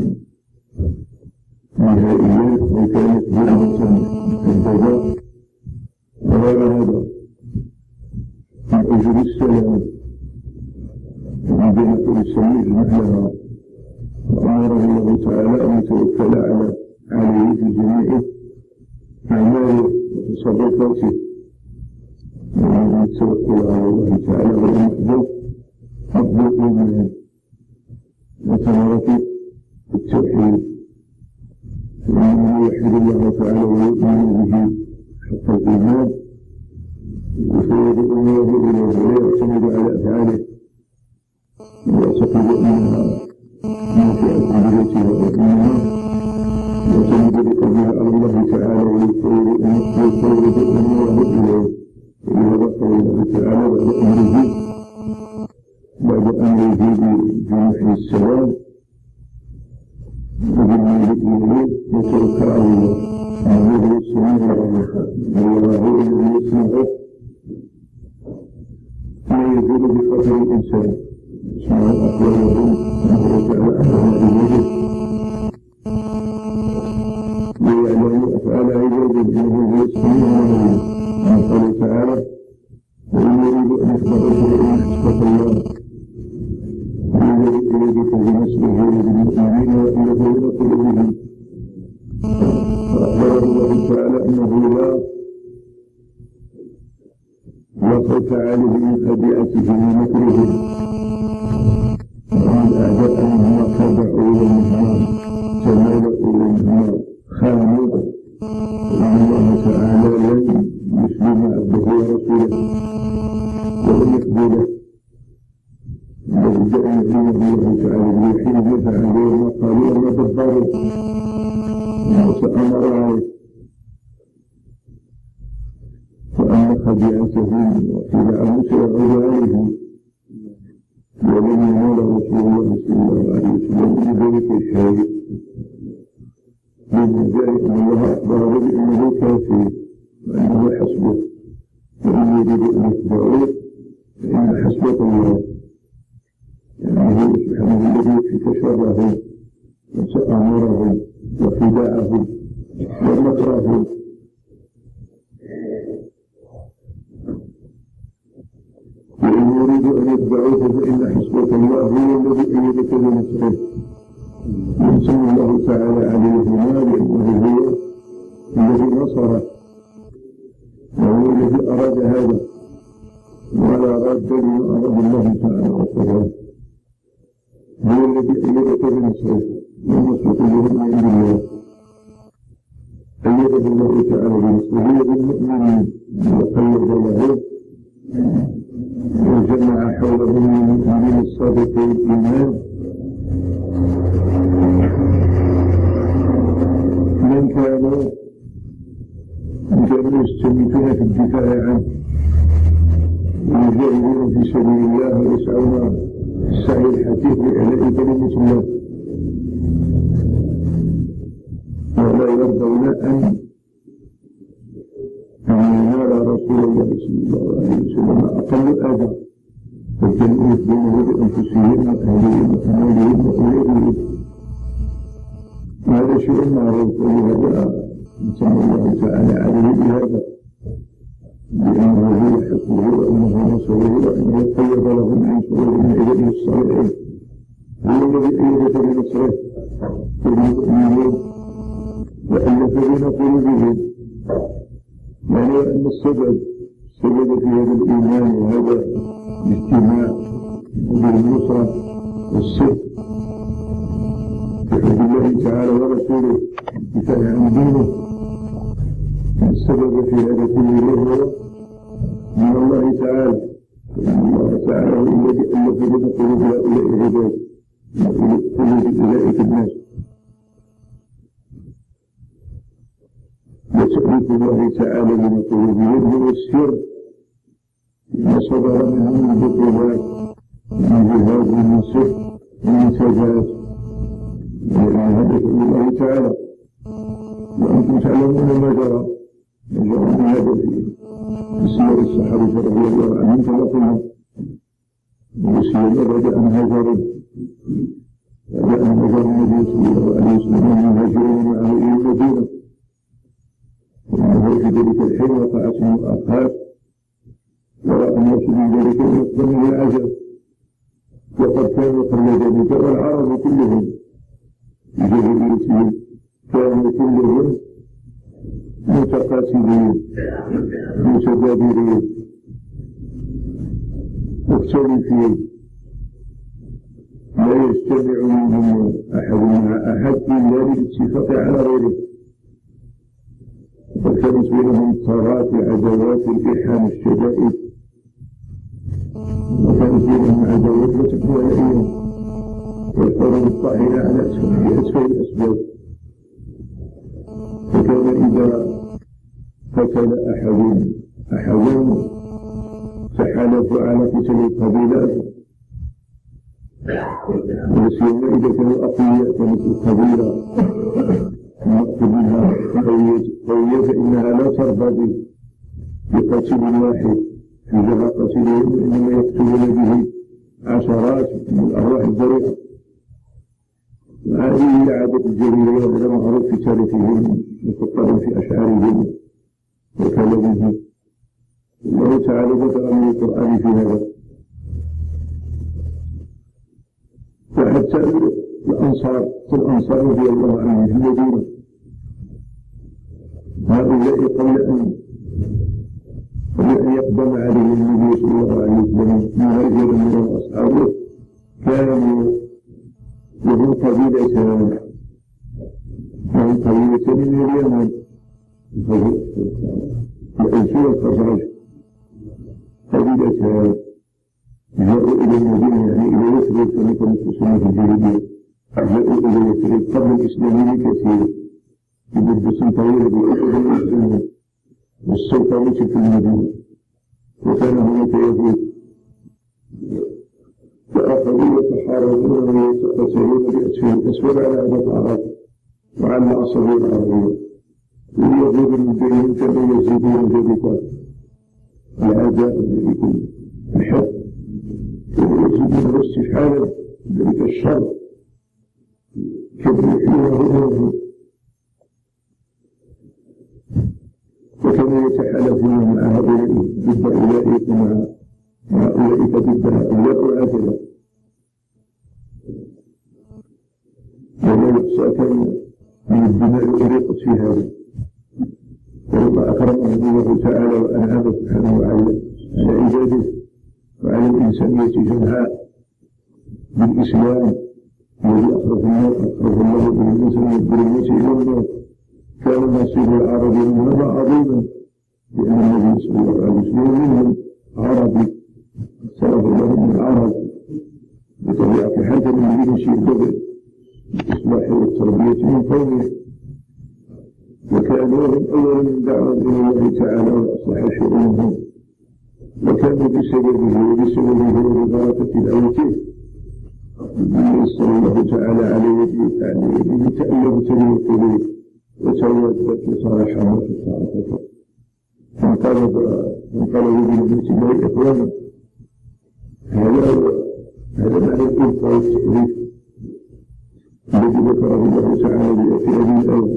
نهائيا أو كانت هدنة كالبداء وغير هذا من أجل السلام. ومن جنة السلام يجنح لها، وأمره الله تعالى أن يتوكل على عليه في جميع أعماله وتصرفاته، وأن يتوكل على الله تعالى والمحبوب أفضل من وثمرة التوحيد، فإنه يوحد الله تعالى ويؤمن به حق الإيمان، ويفوض أمره إليه ويعتمد على أفعاله ويعتقد أنها نافعة بذاتها وإنها يعتمد بقدرها على الله تعالى ويفوض أمره إليه. ولهذا قال الله تعالى بعد أمره بعد أمره بجنح السلام وبالمالك إليه يتوكل على الله، وهو السميع العليم. والله الذي يسمع ما يزول بخطر الإنسان، يسمع أقواله وهو تعالى أنه إليه ويعلم أفعال عباده، إنه هو السميع العليم. قال تعالى: وإن يريد أن يخبره فإن حسبك الله الذي أيدك بنصره وبالمؤمنين وألف بين قلوبهم. فأخبر الله تعالى أنه لا لا خوف عليه من خديعته ومكره، وأن الأعداء منهما خدعوا ومنهما تمالؤوا ومنهما خانوا، وأن الله تعالى لن يسلم عبده ورسوله ولم يقبله، بل جاء يعلمه الله تعالى بوحيه فعلوا وما قالوا وما دبروا وسأمر عليه، وأن خديعته وخداعه سيعود عليه، ولم ينال رسول الله صلى الله عليه وسلم بذلك الشيء، بل المجاهد أن الله أخبره بأنه كافي وأنه حسبه وإن يريد أن يتبعوه فإن حسبك الله يعني هو سبحانه الذي يكفيك شرهم وتأمرهم وخداعهم ومكرهم وإن يريد أن يتبعوه فإن حسبك الله هو الذي أيدك بنصره يسمى الله تعالى عليهما لأنه هو الذي نصره وهو الذي أراد هذا ولا راد لما أراد الله تعالى وقدره هو الذي أيدك بنصره والنصر كله من عند الله أيده الله تعالى بنصره بالمؤمنين وقيد له وجمع حوله من المؤمنين الصادقين الإيمان من كانوا كانوا يستميتون في الدفاع عنه ويجاهدون في سبيل الله ويسعون السعي الحثيث لإعلاء كلمة الله ولا يرضون أن ينال رسول الله صلى الله عليه وسلم أقل آدم فكانوا يخدمون بأنفسهم وأهلهم وأموالهم وأولادهم وهذا شيء معروف ولهذا سمى الله تعالى عليه بهذا لأنه هو حسبه وأنه نصره وأنه قيض له من شرور من عباده الصالحين هو الذي أيدك بنصره بالمؤمنين وألف بين قلوبهم يعني أن السبب السبب في هذا الإيمان وهذا الاجتماع بالنصرة والصدق في حب الله تعالى ورسوله الدفاع عن دينه السبب في هذا كله هو من الله تعالى فإن الله تعالى هو الذي ألف بين قلوب هؤلاء العباد وقلوب أولئك الناس وتأليف الله تعالى من قلوبهم هو السر ما صدر منهم من بطولات من جهاد ومن صدق ومن ثبات ومن هدف الله تعالى وأنتم تعلمون ما جرى ما جرى من هذا بسير الصحابة رضي الله عنهم فلقنا وسير بعد أن هاجروا بعد أن هاجر النبي صلى الله عليه وسلم وهاجروا معه إلى المدينة وأنه في ذلك الحين وقعت من الآفات ورأى الناس من ذلك يقدم العجب وقد كانوا قبل ذلك والعرب كلهم بجاهليتهم كانوا كلهم متقاتلين متبادلين مختلفين لا يجتمع منهم أحد مع أحد إلا بالاتفاق على غيره وكانت بينهم الطارات العداوات الإلحام الشدائد وكانت بينهم عداوات لا تكون على أيام والحروب الطاحنة على أسفل الأسباب فكان إذا قتل أحد أحدا تحالفوا على قتل القبيلات وسيما إذا كانوا أقوياء كانت القبيلة نأخذ منها قوية فإنها لا ترضى بقتل واحد في جهة قتلهم وإنما يقتلون به عشرات من الأرواح البريئة وهذه هي عادة الجاهلية وهذا معروف في تاريخهم مفطر في أشعارهم وكلامهم الله تعالى ذكر من القرآن في هذا وحتى الأنصار في الأنصار رضي الله عنهم في المدينة هؤلاء قبل أن قبل أن يقدم عليهم النبي صلى الله عليه وسلم مهاجرا من أصحابه كانوا لهم قبيلتان لهم قبيلتان من اليمن الأنس والخزرج قبيلتان جاءوا إلى المدينة يعني إلى يثرب كما كانت تسمى في الجاهلية جاءوا إلى يثرب قبل الإسلام بكثير بمدة طويلة بأشهر المسلمين والسلطنة في المدينة وكان هناك يهود فأخذوا يتحاربون ويتقاتلون بأسفل الأسود على هذا الأعراض وعلى أصابع العربية ويغيب من بينهم كانوا يزيدون ذلك العداء ذلك الحق كانوا يزيدون واستفحالا ذلك الشر كانوا يحيونه وكانوا يتحالفون مع هؤلاء ضد أولئك مع أولئك ضد هؤلاء وهكذا ولا يحصى كان من الدماء أريقت في هذا وربما أكرمه الله تعالى وأنعمه سبحانه وتعالى على عباده وعلى الإنسانية جمعاء بالإسلام الذي أخرج الله به الإنسان من الظلمات إلى النور كان نصيب العرب منهما عظيما لأن النبي صلى الله عليه وسلم منهم عربي صرف الله من العرب بطبيعة حال من دين شيء بدء الإصلاح والتربية من قومه وكانوا هم أولا من دعوة إلى الله تعالى وأصلح شؤونهم وكانوا بسببه وبسببه وببركة دعوته صلى الله تعالى عليه وسلم تألمت به القلوب وتودت لصالحها وتصالحها فانقلب انقلبوا بالبيت الله إخوانا هذا هذا معنى الألفة والتحريف الذي ذكره الله تعالى في هذه الآية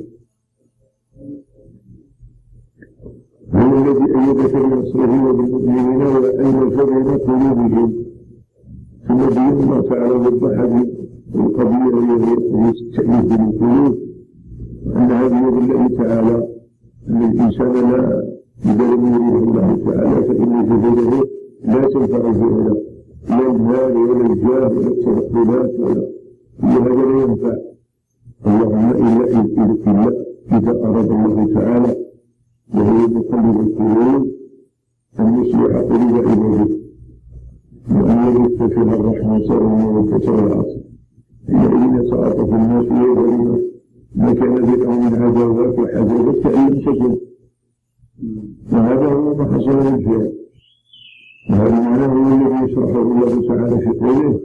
هو الذي أيدك بنصره وبالمؤمنين وألف بين قلوبهم ثم بين الله تعالى وضح القضية وهي التأليف بالقلوب وأن هذه يد الله تعالى أن الإنسان لا إذا لم يريده الله تعالى فإن جهده لا تنفع جهده لا المال ولا الجاه ولا التنقلات ولا كل هذا لا ينفع اللهم إلا إلا إذا أراد الله تعالى وهو مقلب القلوب أن يصلح قلوب عباده وأن يبث فيها الرحمة والمودة والعطف حينئذ يتعاطف الناس ويظهرون ما كان بينهم من عداوات وحزازات كأن شجر وهذا هو ما حصل للفعل وهذا معناه هو الذي يشرحه الله تعالى في قوله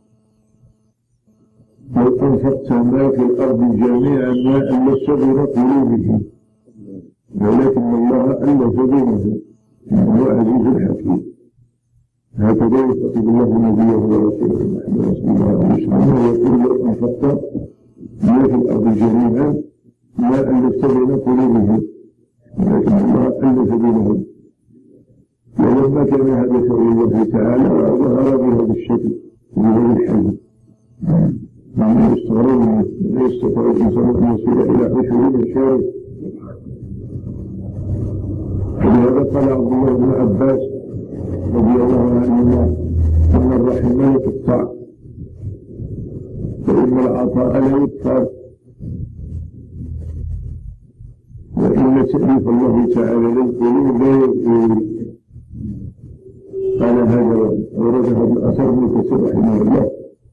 لو أنفقت ما في الأرض جميعا ما ألفت بين قلوبهم ولكن الله ألف بينهم إنه عزيز حكيم هكذا يخاطب الله نبيه ورسوله محمد صلى الله عليه وسلم ويقول لو أنفقت ما في الأرض جميعا ما ألفت بين قلوبهم ولكن الله ألف بينهم ولما كان هذا شأن الله تعالى ظهر بهذا الشكل بهذا الحجم معنى يستغرب لا يستطيع الإنسان أن يصل إلى عشرين شهر ولهذا قال عبد الله بن عباس رضي الله عنهما أن الرحم لا تقطع وإن العطاء لا يقطع وإن تأليف الله تعالى للقلوب لا يقول قال هذا ورد هذا الأثر من كثير رحمه الله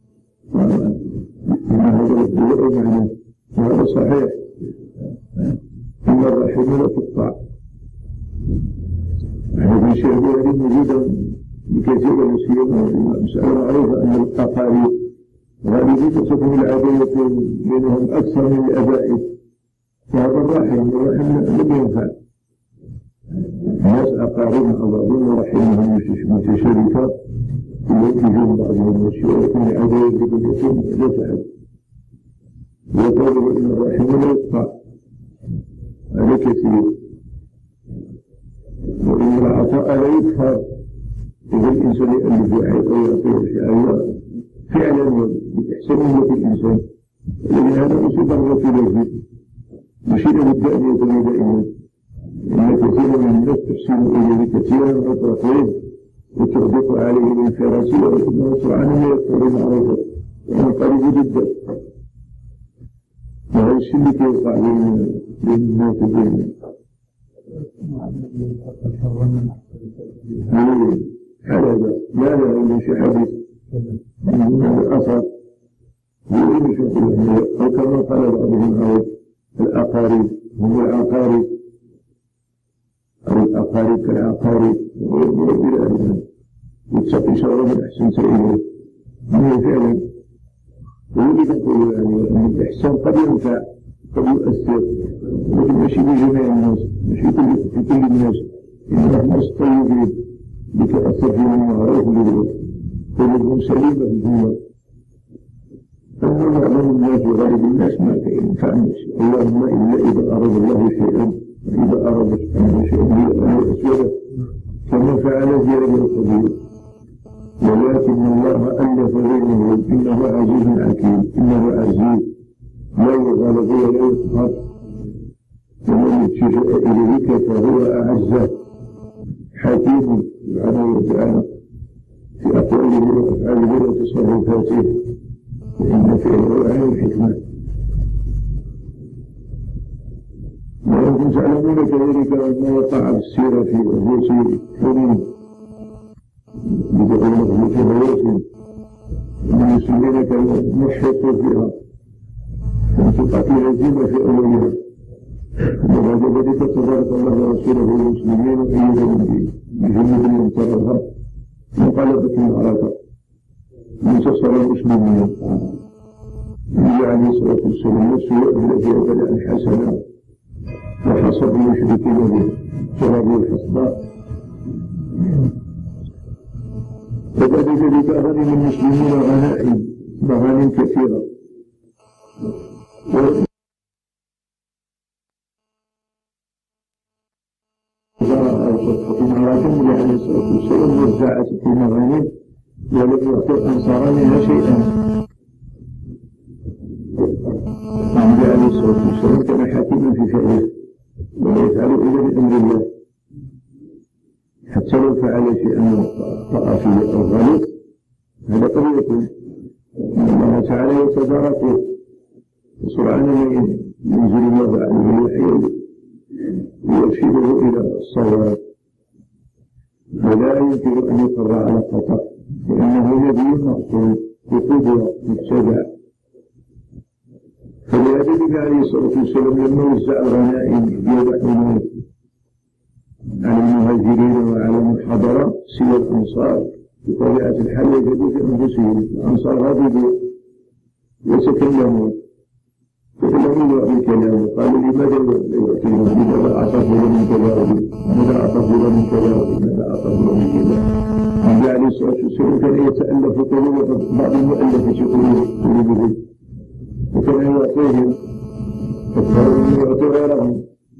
إن هذا الدواء معناه وهذا صحيح إن الرحم لا تقطع هذا شيء غير موجودا بكثير من السيما مسألة معروفة أن الأقارب غالبا تكون العداوة بينهم أكثر من الآباء فهذا الرحم الرحم لم ينفع الناس أقارب مع بعضهم ورحمهم متشابكة يوجهون بعضهم والشيء ولكن العداوة بكثير لا تحد وقالوا إن الرحم لا يقطع هذا كثير وإن العطاء لا يكفر إذا الإنسان يألف واحد أو يعطيه شيئا فعلا بإحسان في الإنسان لكن هذا مصيبة وكيل مشير بالدائم يكون دائما إن كثيرا من الناس تحسن إليه كثيرا من التقويم وتغدق عليه من فراسه ولكنه سرعان ما يذكر معروفه وهو قريب جدا وهذا الشيء اللي يوقع بين الناس الدائما هذا لا لا إلا شيء حديث من الأثر يقول شيء أو كما قال بعضهم أو الأقارب هم العقارب أو الأقارب كالعقارب ويقول إلى أن يتسقي شر من أحسن سئله هو فعلا ويقول يعني أن الإحسان قد ينفع قد يؤثر، لكن ماشي بجميع الناس، ماشي في كل الناس، إنما الناس طيبين بتأثر فيهم المعروف بالغير، قلوبهم سليمة في الدنيا. أما معظم الناس وغالب الناس ما ينفعناش، اللهم إلا إذا أراد الله شيئا، وإذا أراد سبحانه شيئا يأمر أسوده كما فعل في رجل القدير. ولكن الله ألف بينهم، إنه عزيز حكيم، إنه عزيز لا يغالب ولا يقهر، ومن اتجه إليك فهو أعزه، حكيم سبحانه وتعالى في أقواله وأفعاله وتصرفاته، فإن فعله عين الحكمة. وأنتم تعلمون كذلك ما وقع في السيرة في أبوس حنين بدأ الله في هواسهم، المسلمين كانوا محيطوا فيها، فانتقت الهزيمة في أولها، وبعد ذلك تبارك الله ورسوله والمسلمين وأيدهم بجنود انتصرها وانقلبت المعركة انتصر المسلمين. النبي عليه الصلاة والسلام نفسه التي بلاء حسنا وحصد المشركين به شربوا الحصباء. وبعد ذلك غنم المسلمون غنائم مغانم كثيرة، في مراكب النبي عليه الصلاة والسلام وزعت في مغانم ولم يعطوا أنصار منها شيئا. النبي عليه الصلاة والسلام كان حاكما في شأنه ولا يفعل إلا بأمر الله، حتى لو فعل شيئا أخطأ فيه أو غلط هذا قد يكون الله تعالى يتداركه، وسرعان ما ينزل الله عليه الوحي ويرشده إلى الصواب، ولا يمكن أن يقر على خطأ لأنه نبي معصوم بقدوة متبع. فلهذا النبي عليه الصلاة والسلام لما وزع الغنائم يوم حنين على المهاجرين وعلى من حضر سوى الأنصار بطبيعة الحال يجدوا في أنفسهم الأنصار غضبوا وتكلموا تكلموا بالكلام وقالوا لماذا يعطينا، لماذا أعطى فلان من كذا، لماذا أعطى فلان من كذا، لماذا أعطى فلان من كذا. النبي عليه الصلاة والسلام كان يتألف قلوب بعض المؤلفة قلوبهم وكان يعطيهم أكثر من يعطي غيرهم،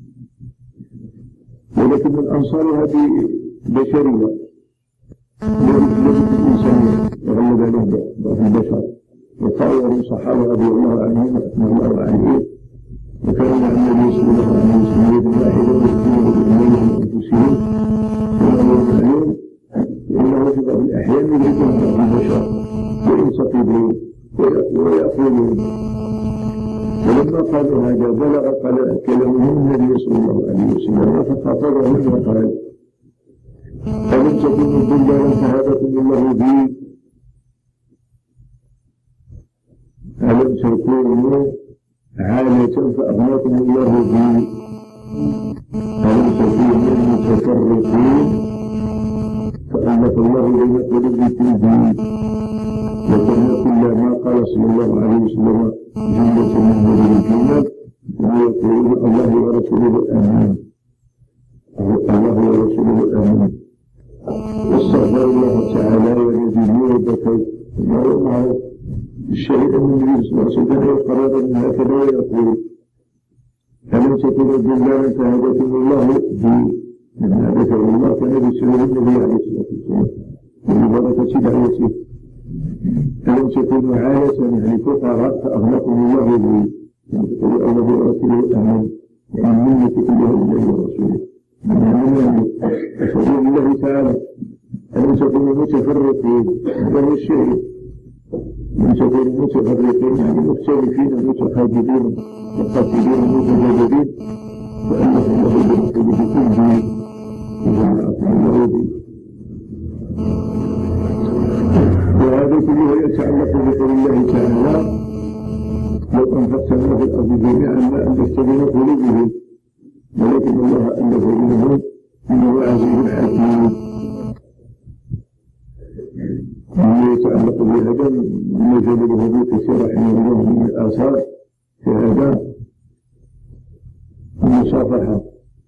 ولكن الأنصار هذه بشرية ليست الإنسانية وغلب عليهم ضعف البشر، وطاوروا الصحابة رضي الله عنهم وأثنى الله عليهم، وكان مع النبي صلى الله عليه وسلم يد واحدة ويكونوا بأموالهم وأنفسهم كما هو معلوم، لأنه في بعض الأحيان يدركهم ضعف البشر وينتقدون ويقولون. ولما قالوا هذا بلغ كلامهم النبي صلى الله عليه وسلم فخاطبهم وقال: ألم تكونوا ضلالا فهداكم الله به؟ ألم تكونوا عالة فأغناكم الله به؟ ألم تكونوا متفرقين فألف الله بين قلوبكم به؟ وكان كل ما قال صلى الله عليه وسلم جملة من هذه الكلمات ويقول الله ورسوله آمين، الله ورسوله آمين، واستغفر الله تعالى ويجزيه وبكى. وهو معروف الشهيد أن النبي صلى الله عليه وسلم يقرر من هكذا ويقول: ألم تكونوا ضلالا فهداكم الله به؟ لما ذكر الله كان بسبب النبي عليه الصلاة والسلام وببركة دعوته. ألم تكونوا عالة يعني فقراء فأغناكم الله به؟ يقول الله ورسوله آمين، يعني منة كلها لله ورسوله، يعني أشهد لله تعالى. ألم تكونوا متفرقين؟ هذا هو الشيء، ألم تكونوا متفرقين يعني مختلفين متحاجبين مقاتلين متجاذبين فألف الله بين قلوبكم به وجمعكم الله به. وهذا كله يتعلق بقول الله تعالى: لو أنفقت ما في الأرض جميعا ما ألفت بين قلوبهم ولكن الله ألف بينهم إنه عزيز حكيم. وما يتعلق بهذا ما جابه ابن كثير رحمه الله من الآثار في هذا المصافحة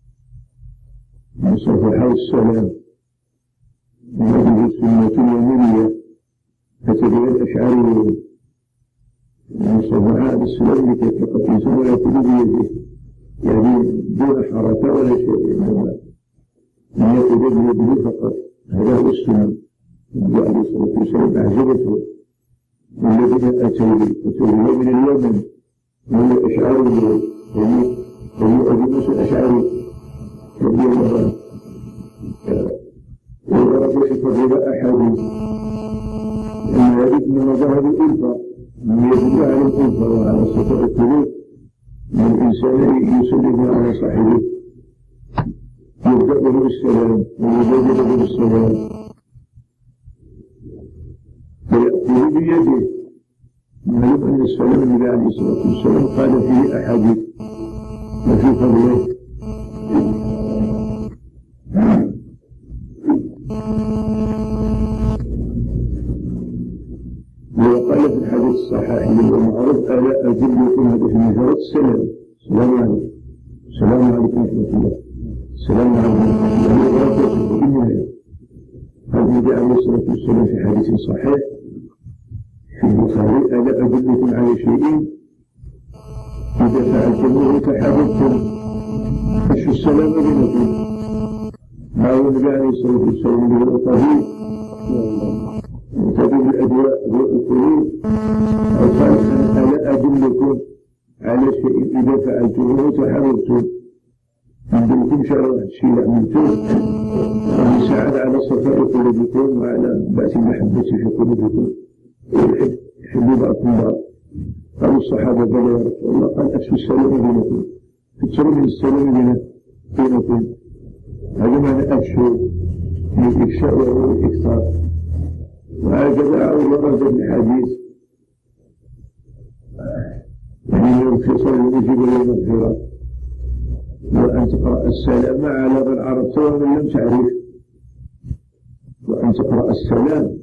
المصافحة والسلام، وهذه السنة اليمينية فتبع الأشعريون. المصافحة بالسلام لكي تلقى الإنسان ولا يأخذ بيده، يعني دون حركة ولا شيء، إنما أن يأخذ بيده فقط. هذا هو السنة. النبي عليه الصلاة والسلام أعجبته والذين أتوا أتوا من اليمن وهم الأشعريون، هم أبي موسى الأشعري رضي الله عنه، وضرب يفضل أحد أن هذه من مظاهر الألفة، من يدل على الألفة وعلى صفاء القلوب، من الإنسان يسلم على صاحبه يبدأ له بالسلام ويبدأ له بالسلام ويأخذ بيده. معلوم أن السلام النبي عليه الصلاة والسلام قال فيه أحاديث وفي فضله. وقال في الحديث الصحيح المعروف ألا أدلكم، هذا في مجرد السلام. السلام عليكم، السلام عليكم ورحمة الله، السلام عليكم ورحمة الله وبركاته. قال النبي عليه الصلاة والسلام في حديث صحيح في البخاري ألا أدلكم على شيء إذا فعلتموه تحاببتم، فشوا السلام بينكم. معه النبي عليه الصلاة والسلام له طبيب يعتبر الأدواء أدواء القلوب، أو قال ألا أدلكم على شيء إذا فعلتموه تحاببتم. عندكم شرع شيء عملتوه ويساعد على صفاء قلوبكم وعلى بعث المحبة في قلوبكم يحب بعضكم بعض. قالوا الصحابة بلى يا رسول الله، قال أفشوا السلام بينكم، تكثروا من السلام بينكم. هذا معنى أفشوا من الإفشاء وهو الإكثار. وهكذا ورد في الحديث يعني الانفصال يجب للمغفرة، وأن تقرأ السلام على من عرفت ومن لم تعرف، وأن تقرأ السلام